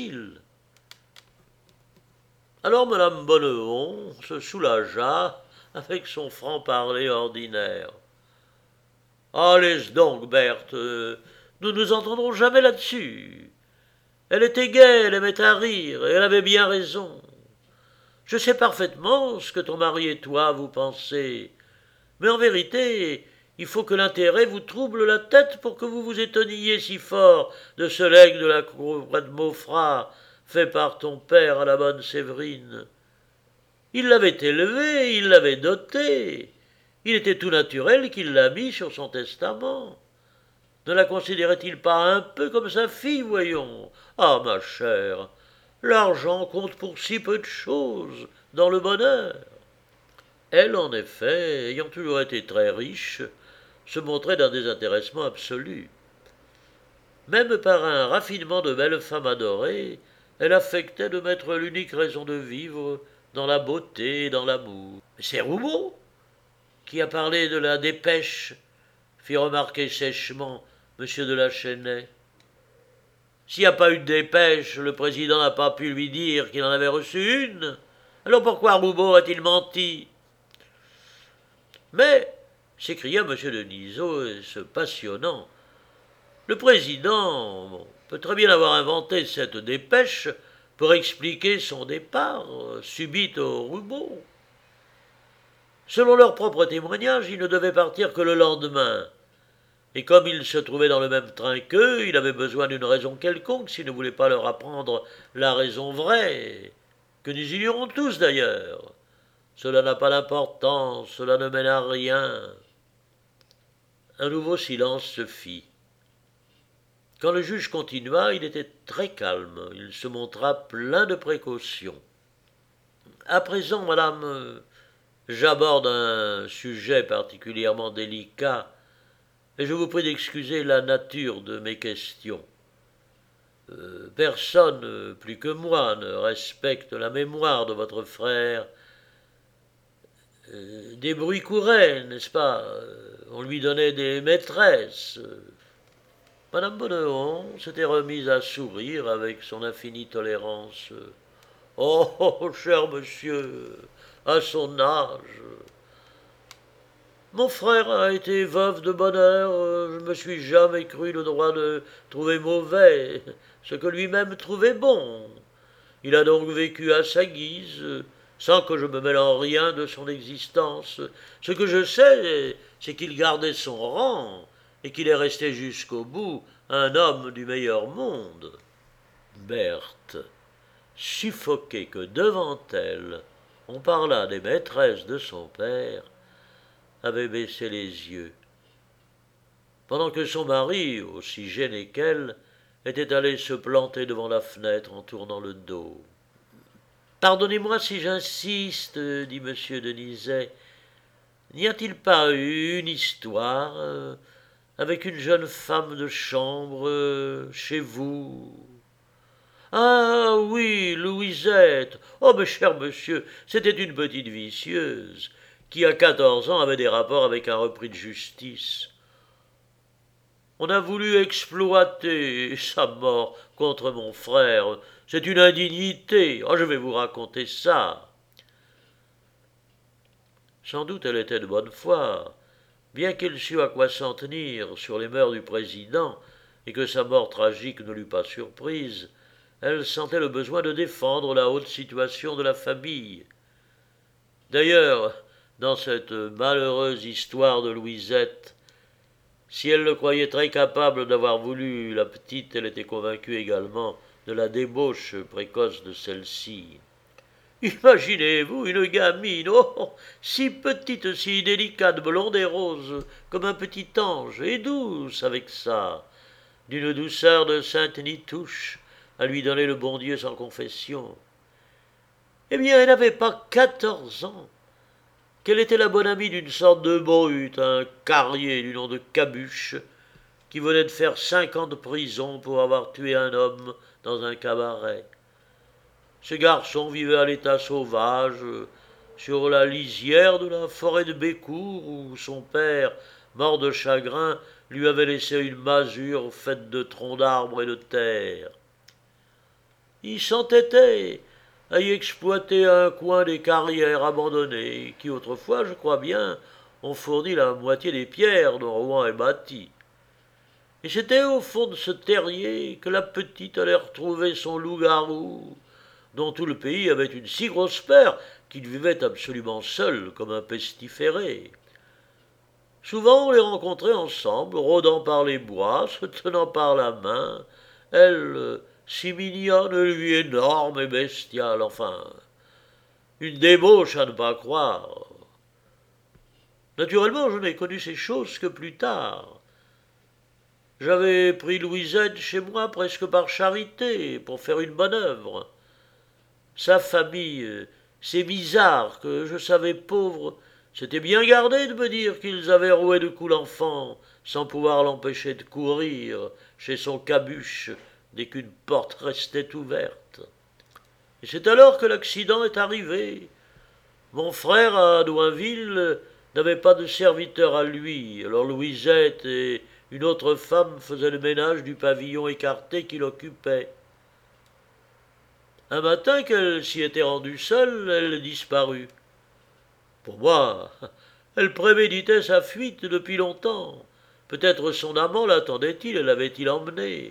Alors madame Bonneton se soulagea avec son franc-parler ordinaire. « Allez donc, Berthe, nous ne nous entendrons jamais là-dessus. Elle était gaie, elle aimait à rire, et elle avait bien raison. Je sais parfaitement ce que ton mari et toi vous pensez, mais en vérité, il faut que l'intérêt vous trouble la tête pour que vous vous étonniez si fort de ce legs de la cour de Maufras fait par ton père à la bonne Séverine. Il l'avait élevé, il l'avait doté. Il était tout naturel qu'il l'a mis sur son testament. Ne la considérait-il pas un peu comme sa fille, voyons? Ah, ma chère, l'argent compte pour si peu de choses dans le bonheur. » Elle, en effet, ayant toujours été très riche, se montrait d'un désintéressement absolu. Même par un raffinement de belle femme adorée, elle affectait de mettre l'unique raison de vivre dans la beauté et dans l'amour. « C'est Roubaud qui a parlé de la dépêche, » fit remarquer sèchement M. de la Chesnaye. « S'il n'y a pas eu de dépêche, le président n'a pas pu lui dire qu'il en avait reçu une. Alors pourquoi Roubaud a-t-il menti ?» Mais, s'écria M. Denisot, se passionnant, le président bon, peut très bien avoir inventé cette dépêche pour expliquer son départ subit au Roubaud. Selon leur propre témoignage, il ne devait partir que le lendemain. Et comme il se trouvait dans le même train qu'eux, il avait besoin d'une raison quelconque s'il ne voulait pas leur apprendre la raison vraie, que nous ignorons tous d'ailleurs. Cela n'a pas d'importance, cela ne mène à rien. Un nouveau silence se fit. Quand le juge continua, il était très calme, il se montra plein de précautions. « À présent, madame, j'aborde un sujet particulièrement délicat, et je vous prie d'excuser la nature de mes questions. Euh, personne, plus que moi, ne respecte la mémoire de votre frère. Euh, des bruits couraient, n'est-ce pas? On lui donnait des maîtresses. » Madame Bonneton s'était remise à sourire avec son infinie tolérance. « Oh, oh, cher monsieur, à son âge. Mon frère a été veuf de bonne heure, je ne me suis jamais cru le droit de trouver mauvais ce que lui-même trouvait bon. Il a donc vécu à sa guise, sans que je me mêle en rien de son existence. Ce que je sais, c'est qu'il gardait son rang et qu'il est resté jusqu'au bout un homme du meilleur monde. » Berthe, suffoquée que devant elle on parlât des maîtresses de son père, avait baissé les yeux, pendant que son mari, aussi gêné qu'elle, était allé se planter devant la fenêtre en tournant le dos. « Pardonnez-moi si j'insiste, dit M. Denizet, n'y a-t-il pas eu une histoire euh, avec une jeune femme de chambre euh, chez vous ?»« Ah oui, Louisette. Oh, mais cher monsieur, c'était une petite vicieuse qui, à quatorze ans, avait des rapports avec un repris de justice. » On a voulu exploiter sa mort contre mon frère. C'est une indignité. Oh, je vais vous raconter ça. » Sans doute elle était de bonne foi, bien qu'elle sût à quoi s'en tenir sur les mœurs du président et que sa mort tragique ne l'eût pas surprise. Elle sentait le besoin de défendre la haute situation de la famille. D'ailleurs, dans cette malheureuse histoire de Louisette, si elle le croyait très capable d'avoir voulu la petite, elle était convaincue également de la débauche précoce de celle-ci. Imaginez-vous une gamine, oh, si petite, si délicate, blonde et rose, comme un petit ange, et douce avec ça, d'une douceur de sainte Nitouche, à lui donner le bon Dieu sans confession. Eh bien, elle n'avait pas quatorze ans, qu'elle était la bonne amie d'une sorte de brute, un carrier du nom de Cabuche, qui venait de faire cinq ans de prison pour avoir tué un homme dans un cabaret. Ce garçon vivait à l'état sauvage, sur la lisière de la forêt de Bécourt, où son père, mort de chagrin, lui avait laissé une masure faite de troncs d'arbres et de terre. Il s'entêtait à y exploiter un coin des carrières abandonnées, qui autrefois, je crois bien, ont fourni la moitié des pierres dont Rouen est bâti. Et c'était au fond de ce terrier que la petite allait retrouver son loup-garou, dont tout le pays avait une si grosse peur qu'il vivait absolument seul comme un pestiféré. Souvent on les rencontrait ensemble, rôdant par les bois, se tenant par la main, elle si mignonne, lui énorme et bestiale, enfin, une débauche à ne pas croire. Naturellement, je n'ai connu ces choses que plus tard. J'avais pris Louisette chez moi presque par charité, pour faire une bonne œuvre. Sa famille, ces bizarres que je savais pauvres, s'étaient bien gardés de me dire qu'ils avaient roué de coups l'enfant, sans pouvoir l'empêcher de courir chez son Cabuche dès qu'une porte restait ouverte. Et c'est alors que l'accident est arrivé. Mon frère à Douinville n'avait pas de serviteur à lui, alors Louisette et une autre femme faisaient le ménage du pavillon écarté qu'il occupait. Un matin qu'elle s'y était rendue seule, elle disparut. Pour moi, elle préméditait sa fuite depuis longtemps. Peut-être son amant l'attendait-il et l'avait-il emmenée.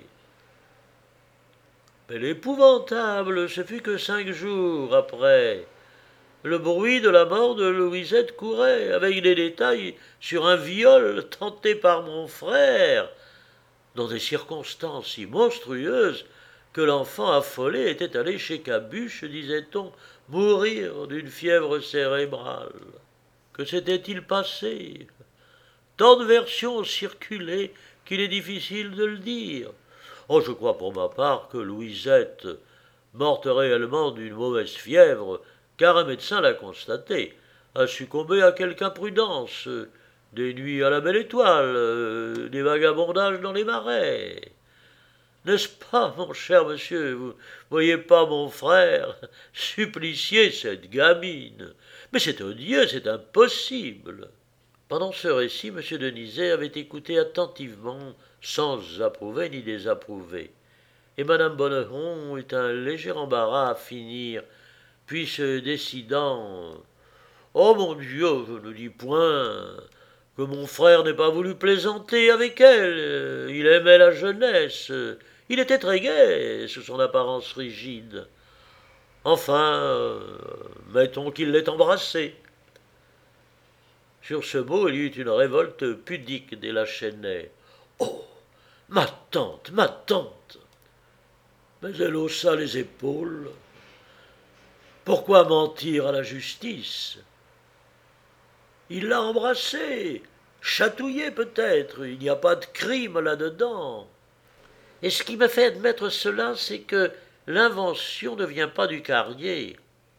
Mais l'épouvantable, ce fut que cinq jours après, le bruit de la mort de Louisette courait, avec des détails sur un viol tenté par mon frère, dans des circonstances si monstrueuses que l'enfant affolé était allé chez Cabuche, disait-on, mourir d'une fièvre cérébrale. Que s'était-il passé? Tant de versions ont circulé qu'il est difficile de le dire. Oh, je crois pour ma part que Louisette, morte réellement d'une mauvaise fièvre, car un médecin l'a constaté, a succombé à quelque imprudence, des nuits à la belle étoile, euh, des vagabondages dans les marais. N'est-ce pas, mon cher monsieur, vous voyez pas mon frère supplicier cette gamine? Mais c'est odieux, c'est impossible. Pendant ce récit, M. Denizet avait écouté attentivement, sans approuver ni désapprouver. Et Mme Bonneton eut un léger embarras à finir, puis se décidant « Oh mon Dieu, je ne dis point que mon frère n'ait pas voulu plaisanter avec elle. Il aimait la jeunesse. Il était très gai sous son apparence rigide. Enfin, euh, mettons qu'il l'ait embrassée. » Sur ce mot, il y eut une révolte pudique des Lachenay. « Oh, ma tante, ma tante !» Mais elle haussa les épaules. Pourquoi mentir à la justice? Il l'a embrassée, chatouillée peut-être, il n'y a pas de crime là-dedans. Et ce qui me fait admettre cela, c'est que l'invention ne vient pas du Carrier.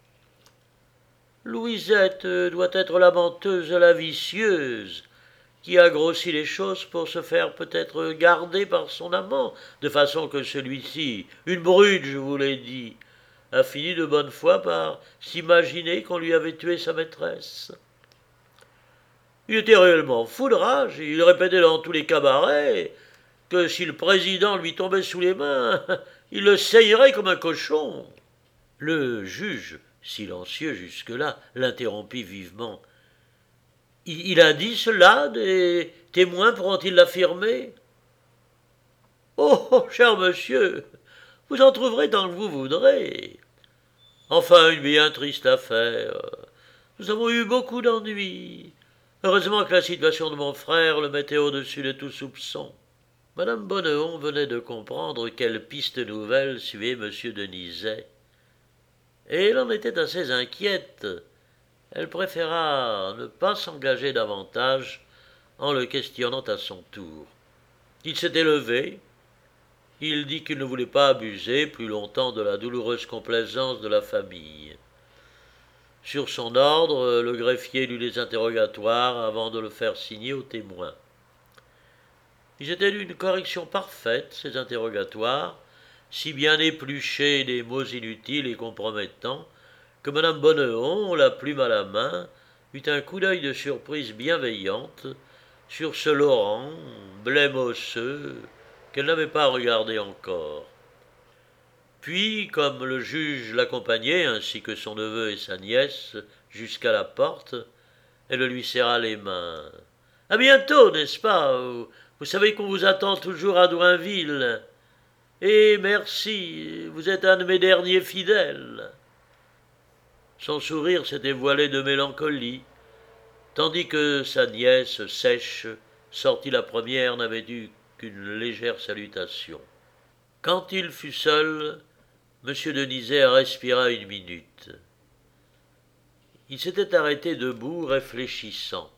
Louisette doit être la menteuse, la vicieuse, qui a grossi les choses pour se faire peut-être garder par son amant, de façon que celui-ci, une brute, je vous l'ai dit, a fini de bonne foi par s'imaginer qu'on lui avait tué sa maîtresse. Il était réellement fou de rage, il répétait dans tous les cabarets que si le président lui tombait sous les mains, il le saignerait comme un cochon. Le juge, silencieux jusque-là, l'interrompit vivement. Il, il a dit cela, des témoins pourront-ils l'affirmer? Oh, cher monsieur, vous en trouverez tant que vous voudrez. Enfin, une bien triste affaire. Nous avons eu beaucoup d'ennuis. Heureusement que la situation de mon frère le mettait au-dessus de tout soupçon. Madame Bonneton venait de comprendre quelle piste nouvelle suivait M. Denizet. Et elle en était assez inquiète. Elle préféra ne pas s'engager davantage en le questionnant à son tour. Il s'était levé. Il dit qu'il ne voulait pas abuser plus longtemps de la douloureuse complaisance de la famille. Sur son ordre, le greffier lut les interrogatoires avant de le faire signer aux témoins. Ils étaient d'une correction parfaite, ces interrogatoires, si bien épluchés des mots inutiles et compromettants, que Madame Bonneton, la plume à la main, eut un coup d'œil de surprise bienveillante sur ce Laurent, blême osseux, qu'elle n'avait pas regardé encore. Puis, comme le juge l'accompagnait, ainsi que son neveu et sa nièce, jusqu'à la porte, elle lui serra les mains. « À bientôt, n'est-ce pas? Vous savez qu'on vous attend toujours à Douinville. Et merci, vous êtes un de mes derniers fidèles. » Son sourire s'était voilé de mélancolie, tandis que sa nièce, sèche, sortie la première, n'avait eu qu'une légère salutation. Quand il fut seul, M. Denizet respira une minute. Il s'était arrêté debout, réfléchissant.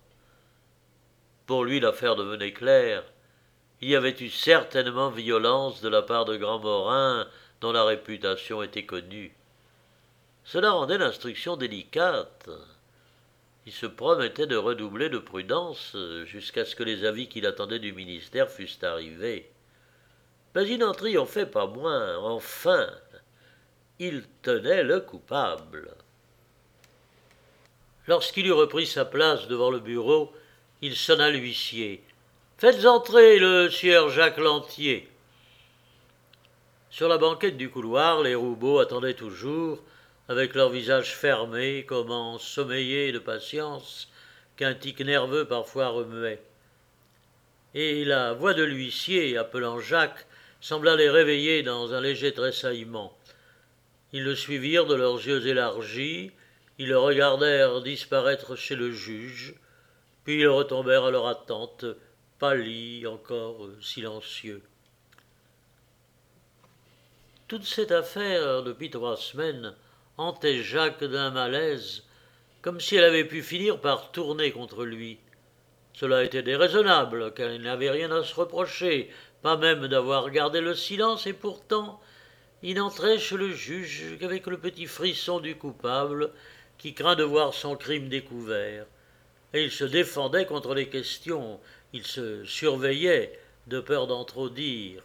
Pour lui, l'affaire devenait claire. Il y avait eu certainement violence de la part de Grandmorin, dont la réputation était connue. Cela rendait l'instruction délicate. Il se promettait de redoubler de prudence jusqu'à ce que les avis qu'il attendait du ministère fussent arrivés. Mais il n'en triomphait pas moins. Enfin, il tenait le coupable. Lorsqu'il eut repris sa place devant le bureau, il sonna l'huissier. « Faites entrer le sieur Jacques Lantier. » Sur la banquette du couloir, les Roubaud attendaient toujours, avec leurs visages fermés, comme ensommeillés de patience, qu'un tic nerveux parfois remuait. Et la voix de l'huissier, appelant Jacques, sembla les réveiller dans un léger tressaillement. Ils le suivirent de leurs yeux élargis, ils le regardèrent disparaître chez le juge, puis ils retombèrent à leur attente, pâlis, encore silencieux. Toute cette affaire, depuis trois semaines, hantait Jacques d'un malaise, comme si elle avait pu finir par tourner contre lui. Cela était déraisonnable, car il n'avait rien à se reprocher, pas même d'avoir gardé le silence, et pourtant il n'entrait chez le juge qu'avec le petit frisson du coupable qui craint de voir son crime découvert. Et il se défendait contre les questions, il se surveillait de peur d'en trop dire.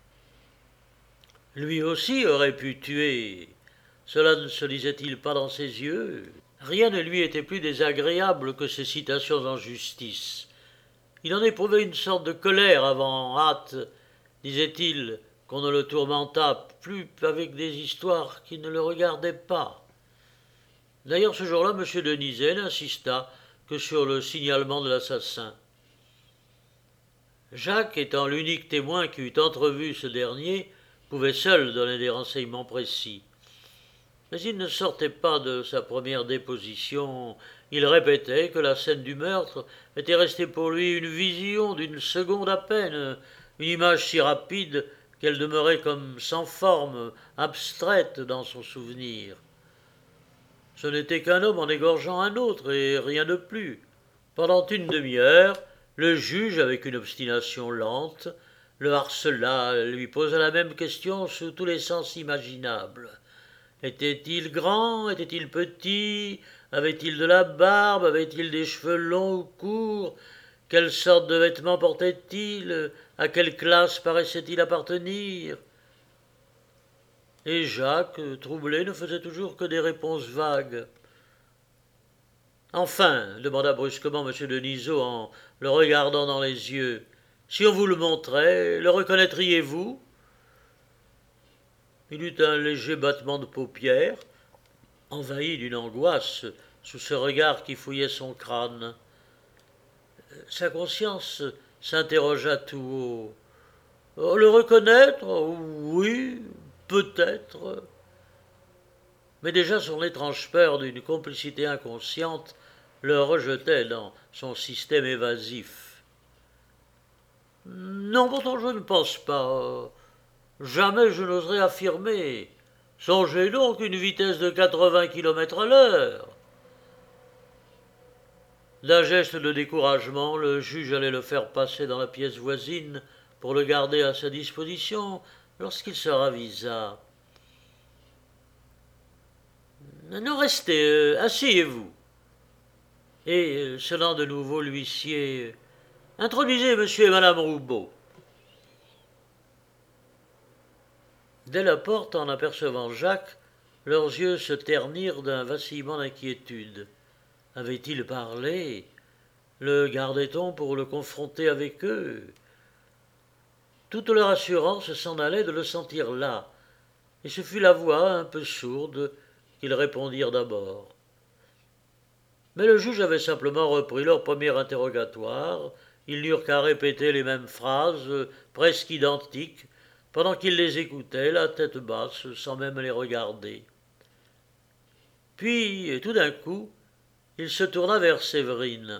Lui aussi aurait pu tuer. Cela ne se lisait-il pas dans ses yeux? Rien ne lui était plus désagréable que ces citations en justice. Il en éprouvait une sorte de colère avant hâte, disait-il, qu'on ne le tourmentât plus avec des histoires qui ne le regardaient pas. D'ailleurs, ce jour-là, M. Denizet n'insista que sur le signalement de l'assassin. Jacques, étant l'unique témoin qui eût entrevu ce dernier, pouvait seul donner des renseignements précis. Mais il ne sortait pas de sa première déposition. Il répétait que la scène du meurtre était restée pour lui une vision d'une seconde à peine, une image si rapide qu'elle demeurait comme sans forme, abstraite dans son souvenir. Ce n'était qu'un homme en égorgeant un autre, et rien de plus. Pendant une demi-heure, le juge, avec une obstination lente, le harcela, lui posa la même question sous tous les sens imaginables. Était-il grand? Était-il petit? Avait-il de la barbe? Avait-il des cheveux longs ou courts? Quelle sorte de vêtements portait-il? À quelle classe paraissait-il appartenir? Et Jacques, troublé, ne faisait toujours que des réponses vagues. « Enfin, demanda brusquement M. Denisot en le regardant dans les yeux, Si on vous le montrait, le reconnaîtriez-vous » Il eut un léger battement de paupières, envahi d'une angoisse sous ce regard qui fouillait son crâne. Sa conscience s'interrogea tout haut. Oh, le reconnaître? Oui, peut-être. Mais déjà son étrange peur d'une complicité inconsciente le rejetait dans son système évasif. Non, pourtant je ne pense pas. Jamais je n'oserais affirmer. Songez donc une vitesse de quatre-vingts kilomètres à l'heure. D'un geste de découragement, le juge allait le faire passer dans la pièce voisine pour le garder à sa disposition lorsqu'il se ravisa. Non, restez, euh, asseyez-vous. Et, euh, selon de nouveau l'huissier, introduisez monsieur et madame Roubaud. Dès la porte, en apercevant Jacques, leurs yeux se ternirent d'un vacillement d'inquiétude. Avait-il parlé? Le gardait-on pour le confronter avec eux? Toute leur assurance s'en allait de le sentir là, et ce fut la voix un peu sourde qu'ils répondirent d'abord. Mais le juge avait simplement repris leur premier interrogatoire. Ils n'eurent qu'à répéter les mêmes phrases, presque identiques, pendant qu'ils les écoutaient, la tête basse, sans même les regarder. Puis, tout d'un coup, il se tourna vers Séverine.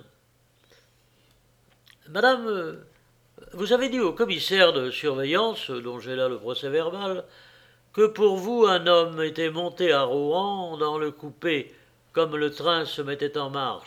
« Madame, vous avez dit au commissaire de surveillance, dont j'ai là le procès-verbal, que pour vous un homme était monté à Rouen dans le coupé, comme le train se mettait en marche. »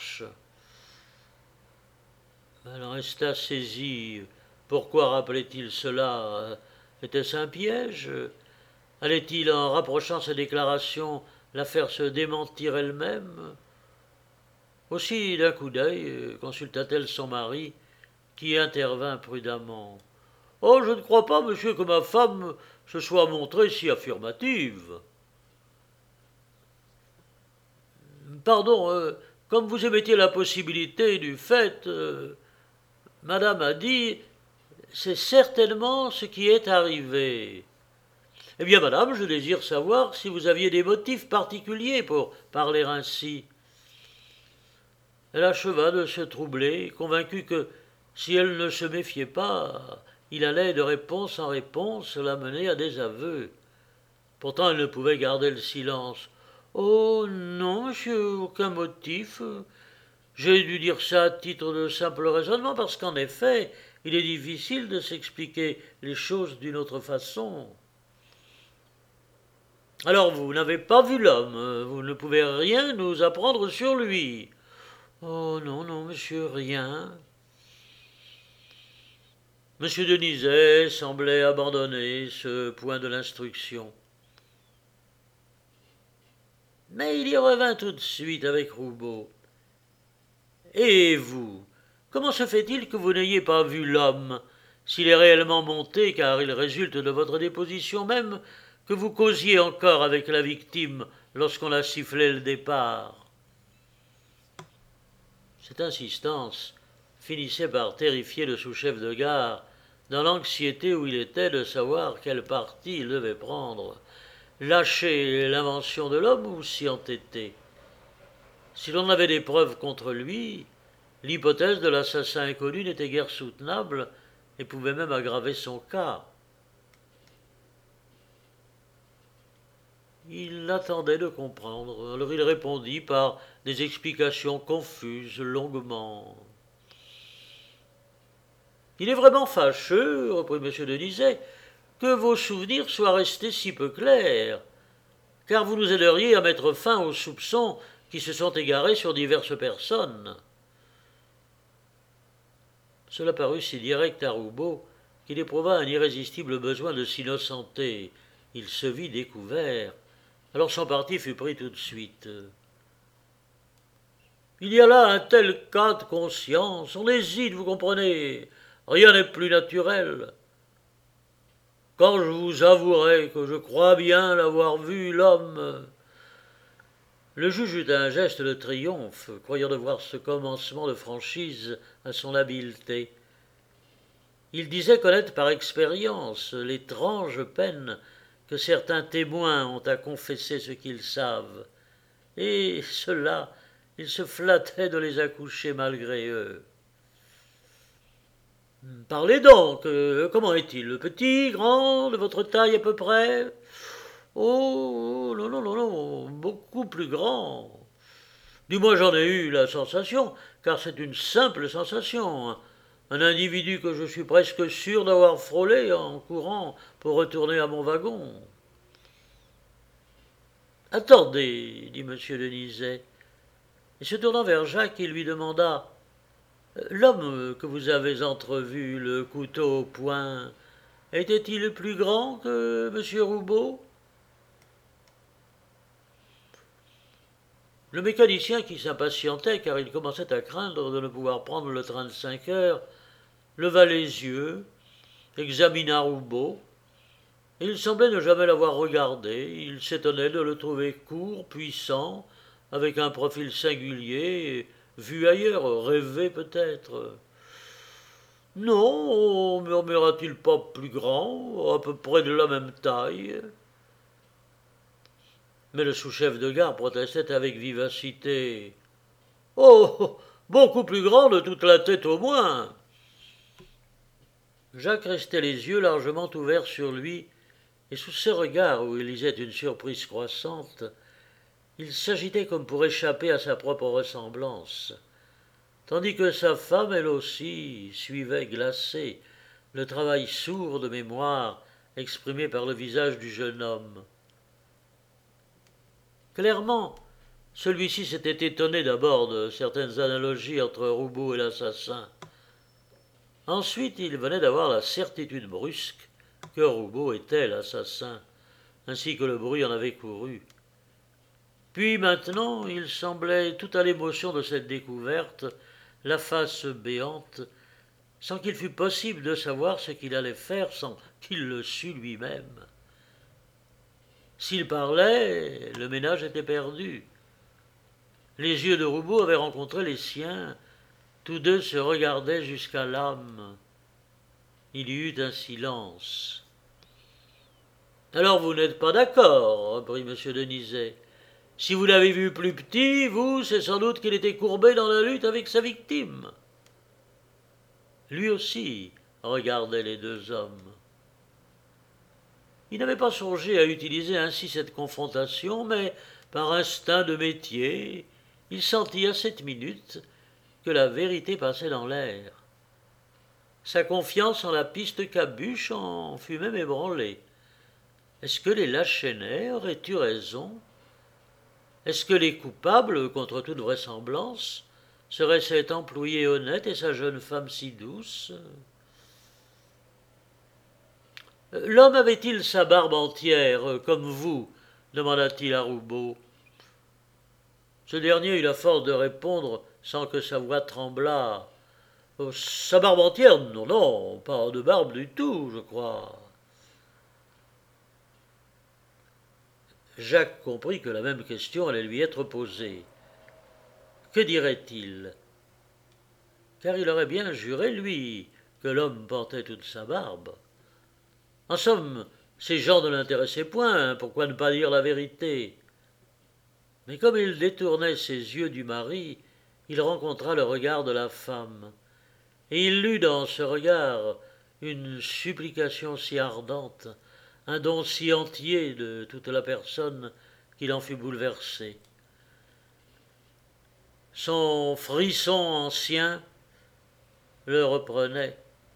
Elle resta saisie. Pourquoi rappelait-il cela? Était-ce un piège? Allait-il, en rapprochant sa déclaration, la faire se démentir elle-même? Aussi, d'un coup d'œil, consulta-t-elle son mari, qui intervint prudemment. « Oh, je ne crois pas, monsieur, que ma femme se soit montrée si affirmative. »« Pardon, euh, comme vous émettiez la possibilité du fait, euh, madame a dit, c'est certainement ce qui est arrivé. » « Eh bien, madame, je désire savoir si vous aviez des motifs particuliers pour parler ainsi. » Elle acheva de se troubler, convaincue que, si elle ne se méfiait pas, il allait de réponse en réponse l'amener à des aveux. Pourtant, elle ne pouvait garder le silence. « Oh non, monsieur, aucun motif. J'ai dû dire ça à titre de simple raisonnement, parce qu'en effet, il est difficile de s'expliquer les choses d'une autre façon. » « Alors, vous n'avez pas vu l'homme, vous ne pouvez rien nous apprendre sur lui. »« Oh non, non, monsieur, rien. » Monsieur Denizet semblait abandonner ce point de l'instruction. Mais il y revint tout de suite avec Roubaud. « Et vous, comment se fait-il que vous n'ayez pas vu l'homme, s'il est réellement monté, car il résulte de votre déposition même que vous causiez encore avec la victime lorsqu'on a sifflé le départ ?» Cette insistance finissait par terrifier le sous-chef de gare, dans l'anxiété où il était de savoir quel parti il devait prendre, lâcher l'invention de l'homme ou s'y entêter. Si l'on avait des preuves contre lui, l'hypothèse de l'assassin inconnu n'était guère soutenable et pouvait même aggraver son cas. Il attendait de comprendre, alors il répondit par des explications confuses, longuement. « Il est vraiment fâcheux, reprit M. Denizet, que vos souvenirs soient restés si peu clairs, car vous nous aideriez à mettre fin aux soupçons qui se sont égarés sur diverses personnes. » Cela parut si direct à Roubaud qu'il éprouva un irrésistible besoin de s'innocenter. Il se vit découvert. Alors son parti fut pris tout de suite. « Il y a là un tel cas de conscience, on hésite, vous comprenez, rien n'est plus naturel. Quand je vous avouerai que je crois bien l'avoir vu, l'homme... » Le juge eut un geste de triomphe, croyant devoir ce commencement de franchise à son habileté. Il disait connaître par expérience l'étrange peine que certains témoins ont à confesser ce qu'ils savent, et cela, il se flattait de les accoucher malgré eux. Parlez donc, euh, comment est-il? Petit, grand, de votre taille à peu près? Oh, non, non, non, non, beaucoup plus grand. Du moins j'en ai eu la sensation, car c'est une simple sensation. Un individu que je suis presque sûr d'avoir frôlé en courant pour retourner à mon wagon. Attendez, dit M. Denizet, et se tournant vers Jacques, il lui demanda: L'homme que vous avez entrevu, le couteau au poing, était-il plus grand que M. Roubaud? Le mécanicien, qui s'impatientait car il commençait à craindre de ne pouvoir prendre le train de cinq heures, leva les yeux, examina Roubaud, et il semblait ne jamais l'avoir regardé. Il s'étonnait de le trouver court, puissant, avec un profil singulier, vu ailleurs, rêvé peut-être. Non, murmura-t-il, pas plus grand, à peu près de la même taille. Mais le sous-chef de gare protestait avec vivacité. Oh, beaucoup plus grand de toute la tête au moins. Jacques restait les yeux largement ouverts sur lui, et sous ce regard où il lisait une surprise croissante, il s'agitait comme pour échapper à sa propre ressemblance, tandis que sa femme, elle aussi, suivait glacée le travail sourd de mémoire exprimé par le visage du jeune homme. Clairement, celui-ci s'était étonné d'abord de certaines analogies entre Roubaud et l'assassin. Ensuite, il venait d'avoir la certitude brusque que Roubaud était l'assassin, ainsi que le bruit en avait couru. Puis maintenant, il semblait, tout à l'émotion de cette découverte, la face béante, sans qu'il fût possible de savoir ce qu'il allait faire sans qu'il le sût lui-même. S'il parlait, le ménage était perdu. Les yeux de Roubaud avaient rencontré les siens, tous deux se regardaient jusqu'à l'âme. Il y eut un silence. « Alors vous n'êtes pas d'accord, reprit M. Denizet. Si vous l'avez vu plus petit, vous, c'est sans doute qu'il était courbé dans la lutte avec sa victime. » Lui aussi regardait les deux hommes. Il n'avait pas songé à utiliser ainsi cette confrontation, mais par instinct de métier, il sentit à cette minute que la vérité passait dans l'air. Sa confiance en la piste Cabuche en fut même ébranlée. Est-ce que les Lachenay auraient eu raison? Est-ce que les coupables, contre toute vraisemblance, seraient cet employé honnête et sa jeune femme si douce? L'homme avait-il sa barbe entière, comme vous? Demanda-t-il à Roubaud. Ce dernier eut la force de répondre sans que sa voix tremblât. « Sa barbe entière? Non, non, pas de barbe du tout, je crois. » Jacques comprit que la même question allait lui être posée. Que dirait-il? Car il aurait bien juré, lui, que l'homme portait toute sa barbe. En somme, ces gens ne l'intéressaient point, pourquoi ne pas dire la vérité? Mais comme il détournait ses yeux du mari, il rencontra le regard de la femme, et il lut dans ce regard une supplication si ardente, un don si entier de toute la personne qu'il en fut bouleversé. Son frisson ancien le reprenait.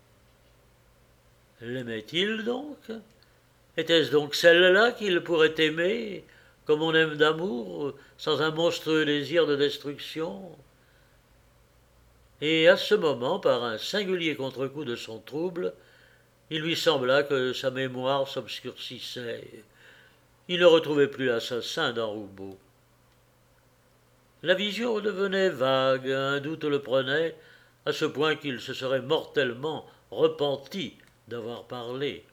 L'aimait-il donc? Était-ce donc celle-là qu'il pourrait aimer, comme on aime d'amour, sans un monstrueux désir de destruction? Et à ce moment, par un singulier contre-coup de son trouble, il lui sembla que sa mémoire s'obscurcissait. Il ne retrouvait plus l'assassin dans Roubaud. La vision redevenait vague, un doute le prenait, à ce point qu'il se serait mortellement repenti d'avoir parlé.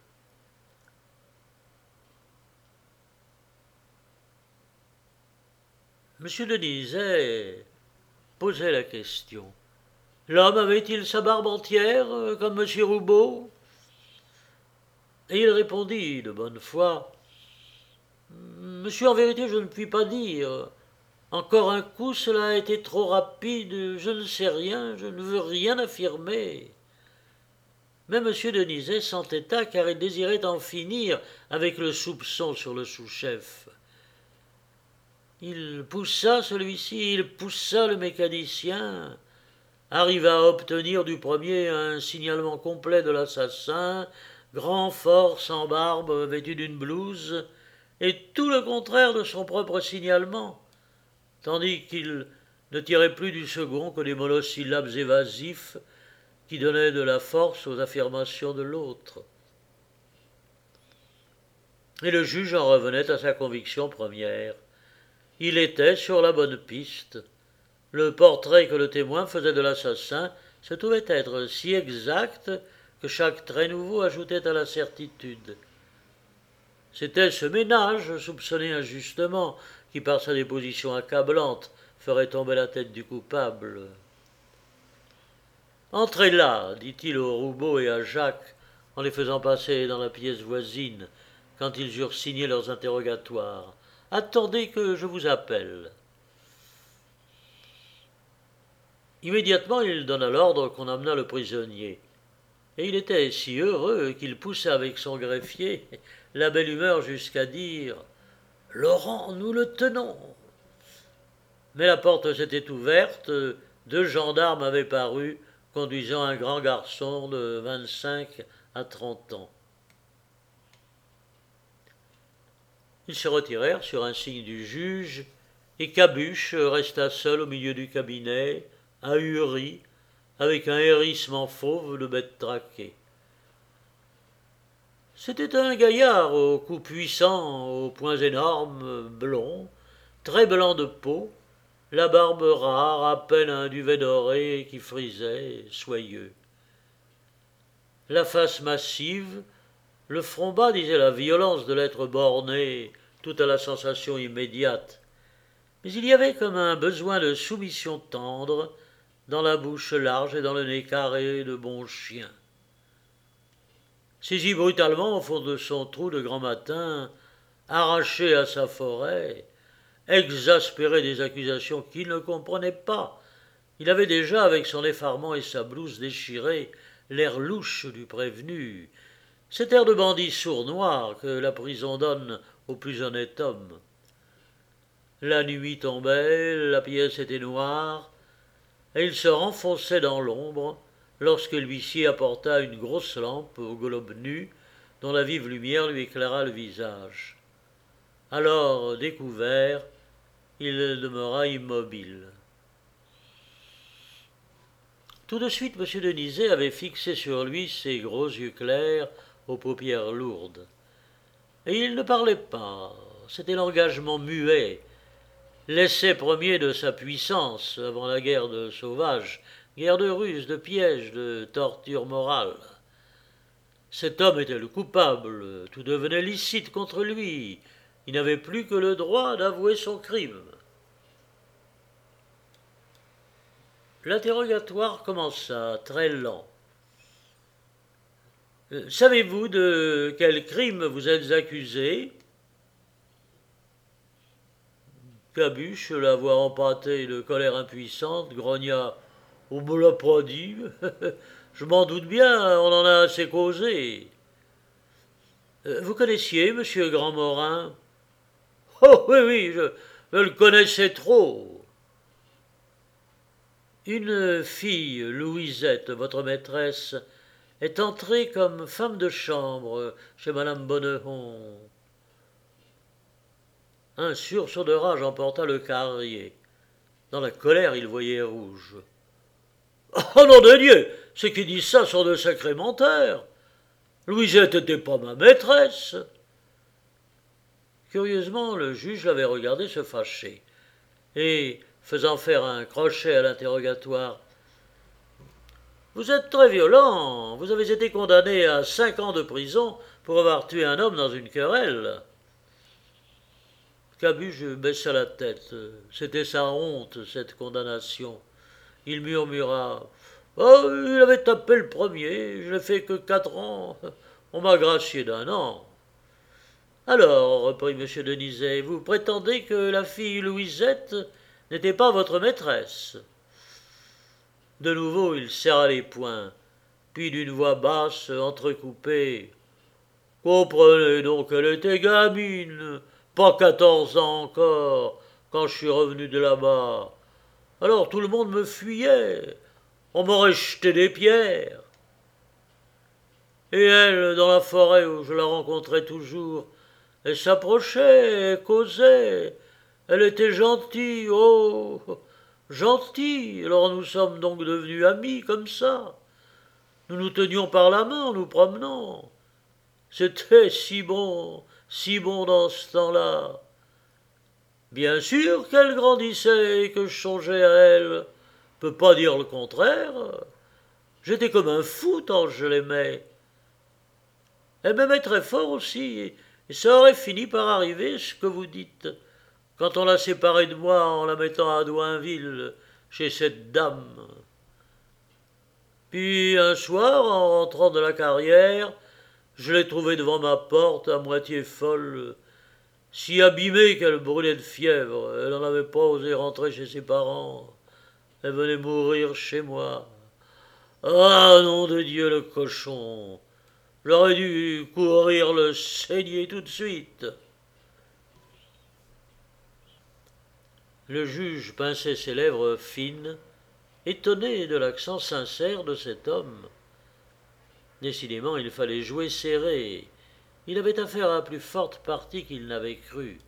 M. Denizet posait la question. L'homme avait-il sa barbe entière, euh, comme M. Roubaud? Et il répondit de bonne foi: Monsieur, en vérité, je ne puis pas dire. Encore un coup, cela a été trop rapide, je ne sais rien, je ne veux rien affirmer. Mais M. Denizet s'entêta car il désirait en finir avec le soupçon sur le sous-chef. Il poussa celui-ci, il poussa le mécanicien, arriva à obtenir du premier un signalement complet de l'assassin, grand, fort, sans barbe, vêtu d'une blouse, et tout le contraire de son propre signalement, tandis qu'il ne tirait plus du second que des monosyllabes évasifs qui donnaient de la force aux affirmations de l'autre. Et le juge en revenait à sa conviction première. Il était sur la bonne piste. Le portrait que le témoin faisait de l'assassin se trouvait être si exact que chaque trait nouveau ajoutait à la certitude. C'était ce ménage, soupçonné injustement, qui par sa déposition accablante ferait tomber la tête du coupable. « Entrez là, dit-il au Roubaud et à Jacques, en les faisant passer dans la pièce voisine, quand ils eurent signé leurs interrogatoires. Attendez que je vous appelle. » Immédiatement, il donna l'ordre qu'on amenât le prisonnier. Et il était si heureux qu'il poussa avec son greffier la belle humeur jusqu'à dire « Laurent, nous le tenons !» Mais la porte s'était ouverte, deux gendarmes avaient paru, conduisant un grand garçon de vingt-cinq à trente ans. Ils se retirèrent sur un signe du juge, et Cabuche resta seul au milieu du cabinet, ahuri, avec un hérissement fauve de bête traquée. C'était un gaillard au cou puissant, aux poings énormes, blond, très blanc de peau, la barbe rare, à peine un duvet doré qui frisait, soyeux. La face massive, le front bas disait la violence de l'être borné, tout à la sensation immédiate. Mais il y avait comme un besoin de soumission tendre dans la bouche large et dans le nez carré de bon chien. Saisi brutalement au fond de son trou de grand matin, arraché à sa forêt, exaspéré des accusations qu'il ne comprenait pas, il avait déjà, avec son effarement et sa blouse déchirée, l'air louche du prévenu, cet air de bandit sournois que la prison donne au plus honnête homme. La nuit tombait, la pièce était noire, et il se renfonçait dans l'ombre lorsque l'huissier apporta une grosse lampe au globe nu dont la vive lumière lui éclaira le visage. Alors, découvert, il demeura immobile. Tout de suite, M. Denizet avait fixé sur lui ses gros yeux clairs aux paupières lourdes. Et il ne parlait pas, c'était l'engagement muet, l'essai premier de sa puissance avant la guerre de sauvages, guerre de ruse, de piège, de torture morale. Cet homme était le coupable, tout devenait licite contre lui, il n'avait plus que le droit d'avouer son crime. L'interrogatoire commença, très lent. « Savez-vous de quel crime vous êtes accusé ?» Cabuche, la voix empâtée de colère impuissante, grogna « On me l'a pas dit. Je m'en doute bien, on en a assez causé. » « Vous connaissiez monsieur Grandmorin ?»« Oh oui, oui, je, je le connaissais trop. » « Une fille, Louisette, votre maîtresse, est entrée comme femme de chambre chez madame Bonnehon. » Un sursaut de rage emporta le carrier. Dans la colère, il voyait rouge. « Oh nom de Dieu, ceux qui disent ça sont de sacrés menteurs. Louisette n'était pas ma maîtresse. » Curieusement, le juge l'avait regardé se fâcher, et, faisant faire un crochet à l'interrogatoire, « Vous êtes très violent, vous avez été condamné à cinq ans de prison pour avoir tué un homme dans une querelle. » Cabuche baissa la tête. C'était sa honte, cette condamnation. Il murmura Oh, il avait tapé le premier, je n'ai fait que quatre ans, on m'a gracié d'un an. Alors, reprit M. Denizet, vous prétendez que la fille Louisette n'était pas votre maîtresse. De nouveau, il serra les poings, puis d'une voix basse, entrecoupée, comprenez donc qu'elle était gamine, pas quatorze ans encore, quand je suis revenu de là-bas. Alors tout le monde me fuyait, on m'aurait jeté des pierres. Et elle, dans la forêt où je la rencontrais toujours, elle s'approchait, elle causait, elle était gentille, oh, gentille. Alors nous sommes donc devenus amis comme ça. Nous nous tenions par la main en nous promenant. C'était si bon, si bon dans ce temps-là. Bien sûr qu'elle grandissait et que je songeais à elle. Je ne peux pas dire le contraire. J'étais comme un fou tant je l'aimais. Elle m'aimait très fort aussi, et ça aurait fini par arriver ce que vous dites, quand on l'a séparée de moi en la mettant à Douinville, chez cette dame. Puis un soir, en rentrant de la carrière, je l'ai trouvée devant ma porte, à moitié folle, si abîmée qu'elle brûlait de fièvre. Elle n'en avait pas osé rentrer chez ses parents. Elle venait mourir chez moi. Ah, nom de Dieu, le cochon! J'aurais dû courir le saigner tout de suite. Le juge pinçait ses lèvres fines, étonné de l'accent sincère de cet homme. Décidément, il fallait jouer serré. Il avait affaire à la plus forte partie qu'il n'avait cru.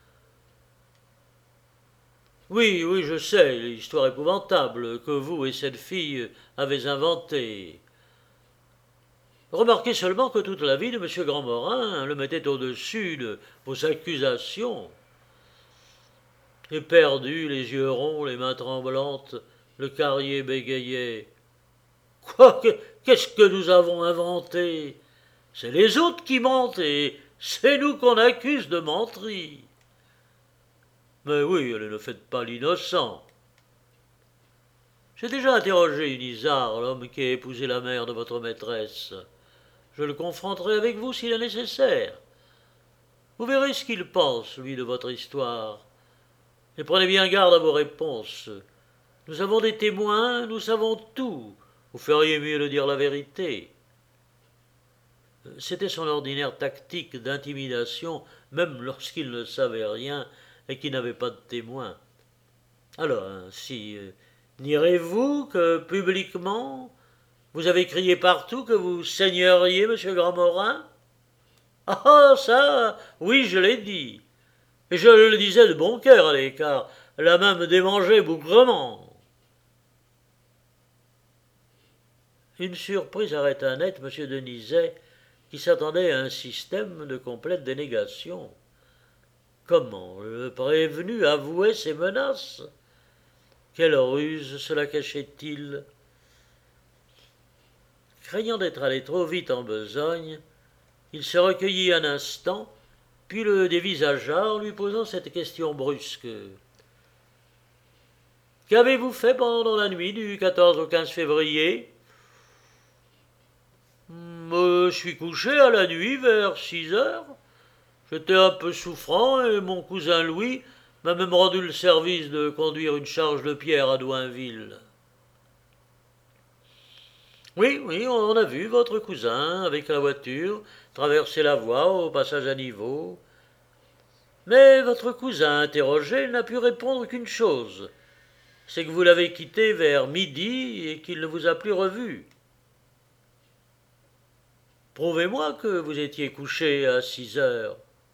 Oui, oui, je sais, l'histoire épouvantable que vous et cette fille avez inventée. Remarquez seulement que toute la vie de M. Grandmorin le mettait au-dessus de vos accusations. Éperdu, les yeux ronds, les mains tremblantes, le Carrier bégayait. Quoi, qu'est-ce que nous avons inventé? C'est les autres qui mentent et c'est nous qu'on accuse de menterie. Mais oui, ne faites pas l'innocent. J'ai déjà interrogé Unisard, l'homme qui a épousé la mère de votre maîtresse. Je le confronterai avec vous s'il est nécessaire. Vous verrez ce qu'il pense, lui, de votre histoire. Et prenez bien garde à vos réponses. Nous avons des témoins, nous savons tout. Vous feriez mieux de dire la vérité. C'était son ordinaire tactique d'intimidation, même lorsqu'il ne savait rien et qu'il n'avait pas de témoins. Alors, ainsi, euh, nierez-vous que, publiquement, vous avez crié partout que vous saigneriez, monsieur Grandmorin? Ah, ça, oui, je l'ai dit. Et je le disais de bon cœur à l'écart. La main me démangeait bougrement. Une surprise arrêta net M. Denizet, qui s'attendait à un système de complète dénégation. Comment le prévenu avouait ses menaces? Quelle ruse cela cachait-il? Craignant d'être allé trop vite en besogne, il se recueillit un instant, puis le dévisagea en lui posant cette question brusque. « Qu'avez-vous fait pendant la nuit du quatorze au quinze février ?»« Je suis couché à la nuit vers six heures. J'étais un peu souffrant et mon cousin Louis m'a même rendu le service de conduire une charge de pierre à Douinville. » Oui, oui, on a vu votre cousin, avec la voiture, traverser la voie au passage à niveau. Mais votre cousin interrogé n'a pu répondre qu'une chose, c'est que vous l'avez quitté vers midi et qu'il ne vous a plus revu. Prouvez-moi que vous étiez couché à six heures.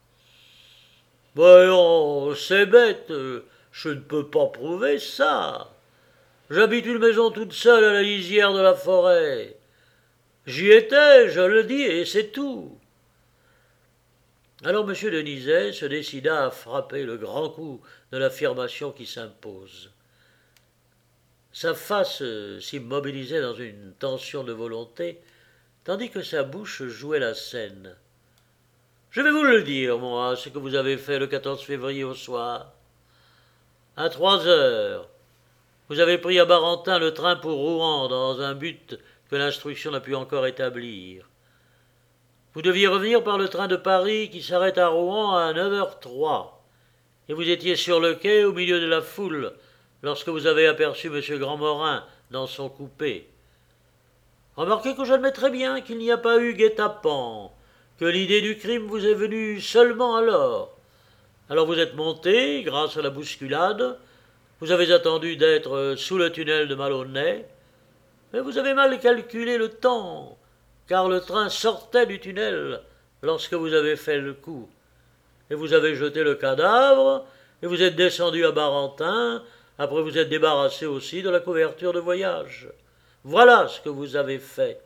Voyons, c'est bête, je ne peux pas prouver ça. J'habite une maison toute seule à la lisière de la forêt. J'y étais, je le dis, et c'est tout. Alors M. Denizet se décida à frapper le grand coup de l'affirmation qui s'impose. Sa face s'immobilisait dans une tension de volonté, tandis que sa bouche jouait la scène. « Je vais vous le dire, moi, ce que vous avez fait le quatorze février au soir. À trois heures, Vous avez pris à Barentin le train pour Rouen dans un but que l'instruction n'a pu encore établir. Vous deviez revenir par le train de Paris qui s'arrête à Rouen à neuf heures trois. Et vous étiez sur le quai au milieu de la foule lorsque vous avez aperçu M. Grandmorin dans son coupé. Remarquez que j'admettrai bien qu'il n'y a pas eu guet-apens, que l'idée du crime vous est venue seulement alors. Alors vous êtes monté, grâce à la bousculade, vous avez attendu d'être sous le tunnel de Malonnet, mais vous avez mal calculé le temps, car le train sortait du tunnel lorsque vous avez fait le coup. Et vous avez jeté le cadavre, et vous êtes descendu à Barentin, après vous êtes débarrassé aussi de la couverture de voyage. Voilà ce que vous avez fait.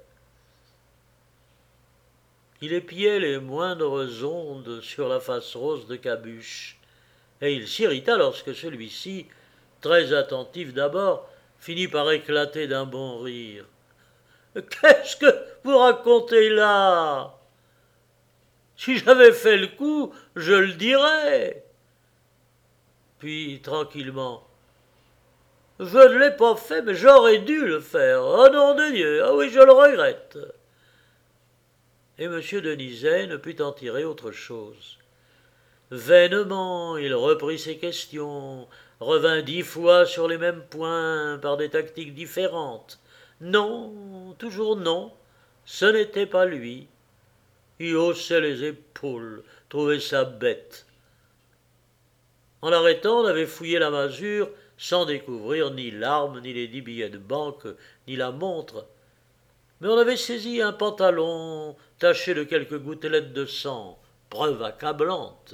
Il épiait les moindres ondes sur la face rose de Cabuche, et il s'irrita lorsque celui-ci, très attentif d'abord, finit par éclater d'un bon rire. « Qu'est-ce que vous racontez là ? Si j'avais fait le coup, je le dirais. » Puis, tranquillement, « Je ne l'ai pas fait, mais j'aurais dû le faire. Oh nom de Dieu, ah oui, je le regrette. » Et M. Denizet ne put en tirer autre chose. Vainement, il reprit ses questions, revint dix fois sur les mêmes points par des tactiques différentes. Non, toujours non, ce n'était pas lui. Il haussait les épaules, trouvait ça bête. En l'arrêtant, on avait fouillé la masure sans découvrir ni l'arme, ni les dix billets de banque, ni la montre. Mais on avait saisi un pantalon taché de quelques gouttelettes de sang, preuve accablante.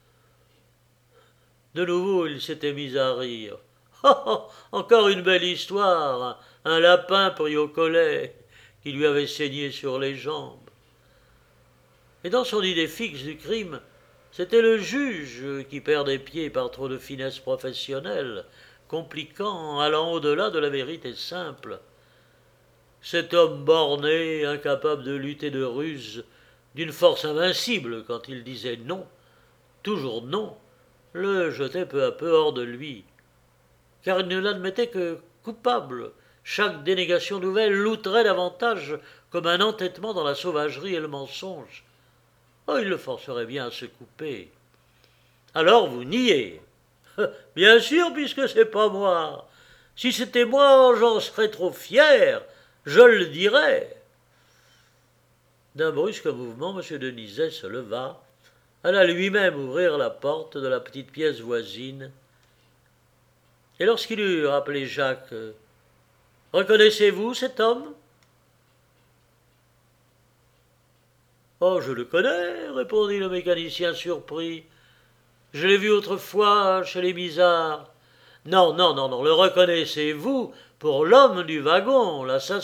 De nouveau, il s'était mis à rire. Oh, oh, encore une belle histoire, un lapin pris au collet, qui lui avait saigné sur les jambes. Et dans son idée fixe du crime, c'était le juge qui perd des pieds par trop de finesse professionnelle, compliquant, allant au-delà de la vérité simple. Cet homme borné, incapable de lutter de ruse, d'une force invincible quand il disait non, toujours non, le jetait peu à peu hors de lui, car il ne l'admettait que coupable. Chaque dénégation nouvelle l'outrait davantage, comme un entêtement dans la sauvagerie et le mensonge. Oh, il le forcerait bien à se couper. Alors vous niez. Bien sûr, puisque c'est pas moi. Si c'était moi, j'en serais trop fier. Je le dirais. D'un brusque mouvement, M. Denizet se leva, alla lui-même ouvrir la porte de la petite pièce voisine, et lorsqu'il eut rappelé Jacques, « Reconnaissez-vous cet homme ?» « Oh, je le connais, » répondit le mécanicien surpris. « Je l'ai vu autrefois chez les Misards. »« Non, non, non, non, le reconnaissez-vous pour l'homme du wagon, l'assassin ?»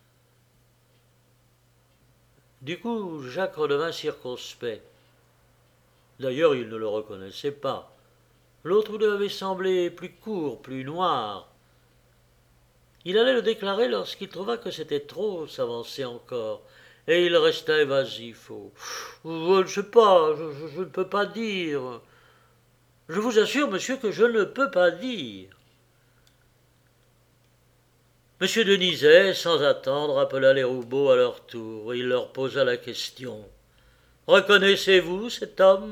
Du coup, Jacques redevint circonspect. D'ailleurs, il ne le reconnaissait pas. L'autre lui avait semblé plus court, plus noir. Il allait le déclarer lorsqu'il trouva que c'était trop s'avancer encore, et il resta évasif. Oh, je ne sais pas, je, je, je ne peux pas dire. Je vous assure, monsieur, que je ne peux pas dire. Monsieur Denizet, sans attendre, appela les Roubaud à leur tour, et il leur posa la question. « Reconnaissez-vous cet homme ?»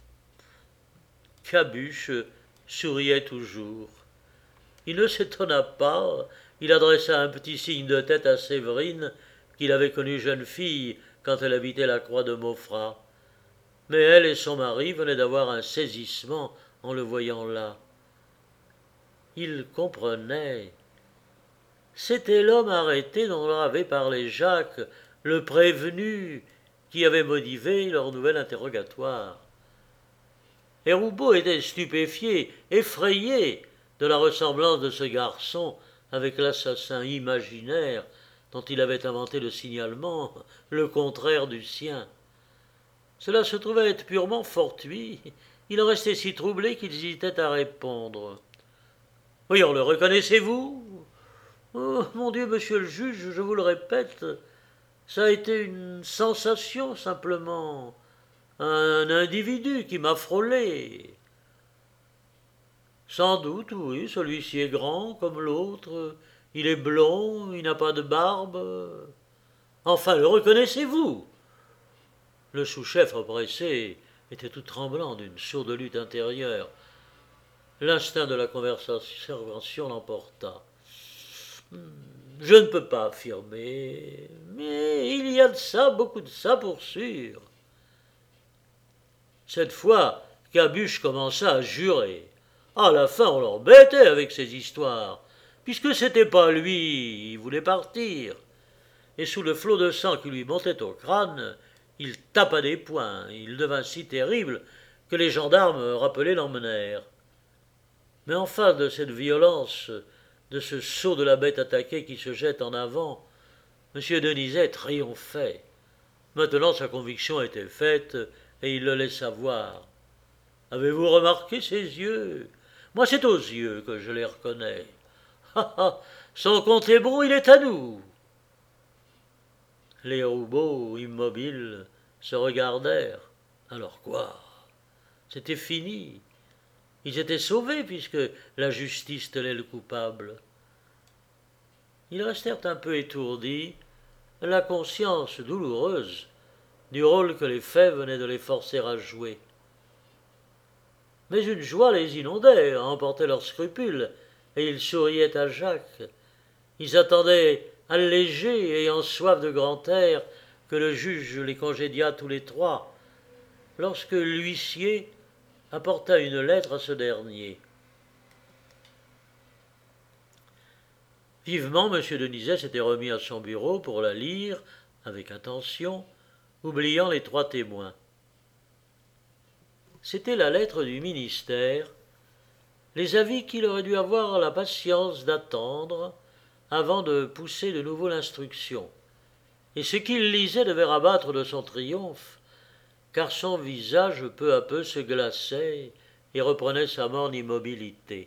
Cabuche souriait toujours. Il ne s'étonna pas, il adressa un petit signe de tête à Séverine, qu'il avait connue jeune fille quand elle habitait la croix de Maufras. Mais elle et son mari venaient d'avoir un saisissement en le voyant là. Ils comprenaient. C'était l'homme arrêté dont leur avait parlé Jacques, le prévenu, qui avait motivé leur nouvel interrogatoire. Et Roubaud était stupéfié, effrayé de la ressemblance de ce garçon avec l'assassin imaginaire dont il avait inventé le signalement, le contraire du sien. Cela se trouvait être purement fortuit. Il en restait si troublé qu'ils hésitaient à répondre. « Voyons, le reconnaissez-vous » ? « Oh, mon Dieu, monsieur le juge, je vous le répète, ça a été une sensation simplement, un individu qui m'a frôlé. » Sans doute, oui, celui-ci est grand comme l'autre, il est blond, il n'a pas de barbe. Enfin, le reconnaissez-vous? Le sous-chef oppressé était tout tremblant d'une sourde lutte intérieure. L'instinct de la conversation l'emporta. Je ne peux pas affirmer, mais il y a de ça, beaucoup de ça pour sûr. Cette fois, Cabuche commença à jurer. À la fin, on l'embêtait avec ses histoires, puisque c'était pas lui, il voulait partir. Et sous le flot de sang qui lui montait au crâne, il tapa des poings. Il devint si terrible que les gendarmes rappelés l'emmenèrent. Mais en face de cette violence, de ce saut de la bête attaquée qui se jette en avant, M. Denizet triomphait. Maintenant sa conviction était faite, et il le laissa voir. Avez-vous remarqué ses yeux? Moi, c'est aux yeux que je les reconnais. Ha ha, son compte est bon, il est à nous. Les Roubaud, immobiles, se regardèrent. Alors quoi? C'était fini. Ils étaient sauvés puisque la justice tenait le coupable. Ils restèrent un peu étourdis, la conscience douloureuse du rôle que les faits venaient de les forcer à jouer. Mais une joie les inondait, emportait leurs scrupules, et ils souriaient à Jacques. Ils attendaient, allégés, ayant soif de grand air, que le juge les congédiât tous les trois, lorsque l'huissier apporta une lettre à ce dernier. Vivement, M. Denizet s'était remis à son bureau pour la lire, avec attention, oubliant les trois témoins. C'était la lettre du ministère, les avis qu'il aurait dû avoir la patience d'attendre avant de pousser de nouveau l'instruction. Et ce qu'il lisait devait rabattre de son triomphe, car son visage peu à peu se glaçait et reprenait sa morne immobilité.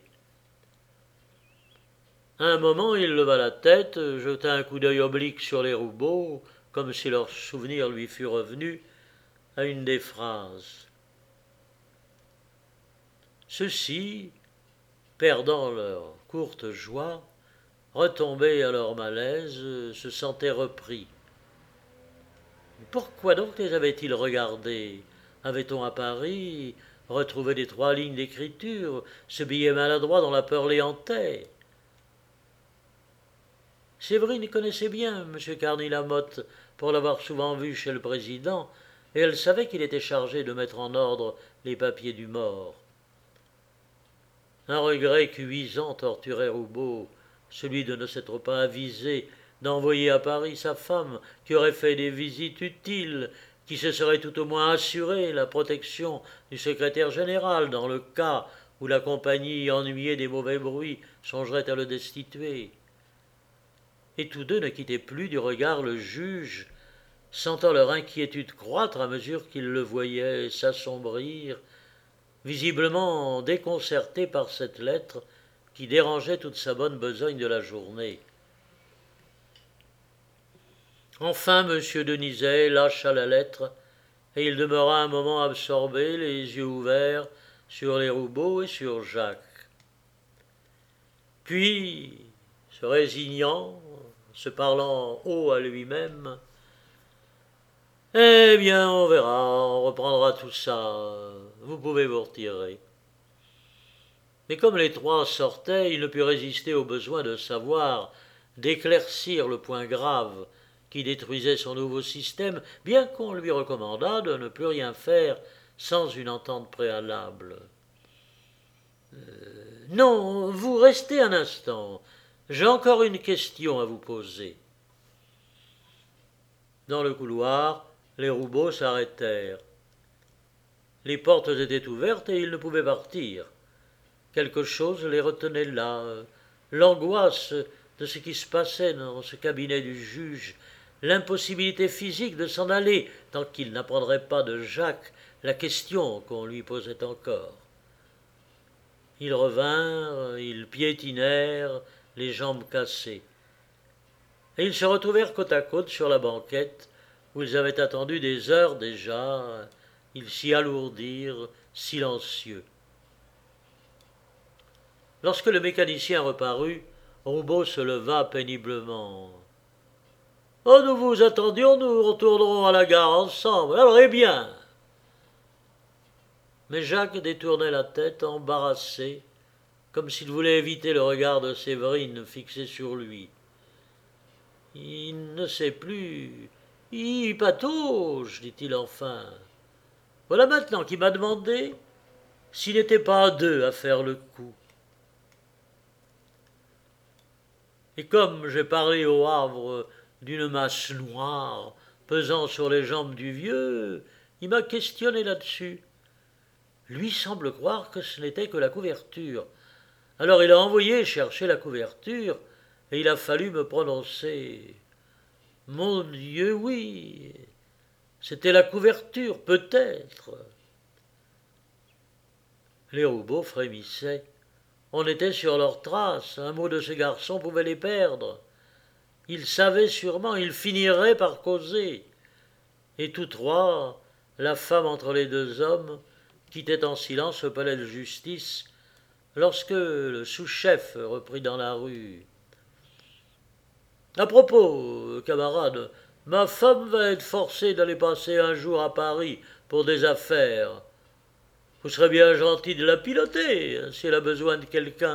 À un moment, il leva la tête, jeta un coup d'œil oblique sur les Roubaud, comme si leur souvenir lui fût revenu, à une des phrases. Ceux-ci, perdant leur courte joie, retombés à leur malaise, se sentaient repris. Pourquoi donc les avait-il regardés? Avait-on à Paris retrouvé les trois lignes d'écriture, ce billet maladroit dont la peur les hantait? Séverine connaissait bien M. Carny-Lamotte pour l'avoir souvent vu chez le président, et elle savait qu'il était chargé de mettre en ordre les papiers du mort. Un regret cuisant torturait Roubaud, celui de ne s'être pas avisé d'envoyer à Paris sa femme, qui aurait fait des visites utiles, qui se serait tout au moins assuré la protection du secrétaire général dans le cas où la compagnie, ennuyée des mauvais bruits, songerait à le destituer. Et tous deux ne quittaient plus du regard le juge, sentant leur inquiétude croître à mesure qu'ils le voyaient s'assombrir, visiblement déconcerté par cette lettre qui dérangeait toute sa bonne besogne de la journée. Enfin, M. Denizet lâcha la lettre, et il demeura un moment absorbé, les yeux ouverts, sur les Roubaud et sur Jacques. Puis, se résignant, se parlant haut à lui-même, « Eh bien, on verra, on reprendra tout ça, vous pouvez vous retirer. » Mais comme les trois sortaient, il ne put résister au besoin de savoir, d'éclaircir le point grave qui détruisait son nouveau système, bien qu'on lui recommandât de ne plus rien faire sans une entente préalable. Euh, « Non, vous restez un instant. J'ai encore une question à vous poser. » Dans le couloir, les Roubaud s'arrêtèrent. Les portes étaient ouvertes et ils ne pouvaient partir. Quelque chose les retenait là, l'angoisse de ce qui se passait dans ce cabinet du juge, l'impossibilité physique de s'en aller tant qu'il n'apprendrait pas de Jacques la question qu'on lui posait encore. Ils revinrent, ils piétinèrent, les jambes cassées. Et ils se retrouvèrent côte à côte sur la banquette, où ils avaient attendu des heures déjà. Ils s'y alourdirent, silencieux. Lorsque le mécanicien reparut, Roubaud se leva péniblement. « Oh, nous vous attendions, nous retournerons à la gare ensemble. Alors, eh bien !» Mais Jacques détournait la tête, embarrassé, comme s'il voulait éviter le regard de Séverine fixé sur lui. Il ne sait plus. « Il patauge, dit-il enfin. Voilà maintenant qu'il m'a demandé s'il n'était pas à deux à faire le coup. Et comme j'ai parlé au Havre d'une masse noire pesant sur les jambes du vieux, il m'a questionné là-dessus. Lui semble croire que ce n'était que la couverture. Alors il a envoyé chercher la couverture, et il a fallu me prononcer. Mon Dieu, oui, c'était la couverture, peut-être. » Les Roubaud frémissaient. On était sur leurs traces, un mot de ce garçon pouvait les perdre. Ils savaient sûrement, ils finiraient par causer. Et tous trois, la femme entre les deux hommes, quittaient en silence le palais de justice, lorsque le sous-chef reprit dans la rue. « À propos, camarade, ma femme va être forcée d'aller passer un jour à Paris pour des affaires. Vous serez bien gentil de la piloter, si elle a besoin de quelqu'un. »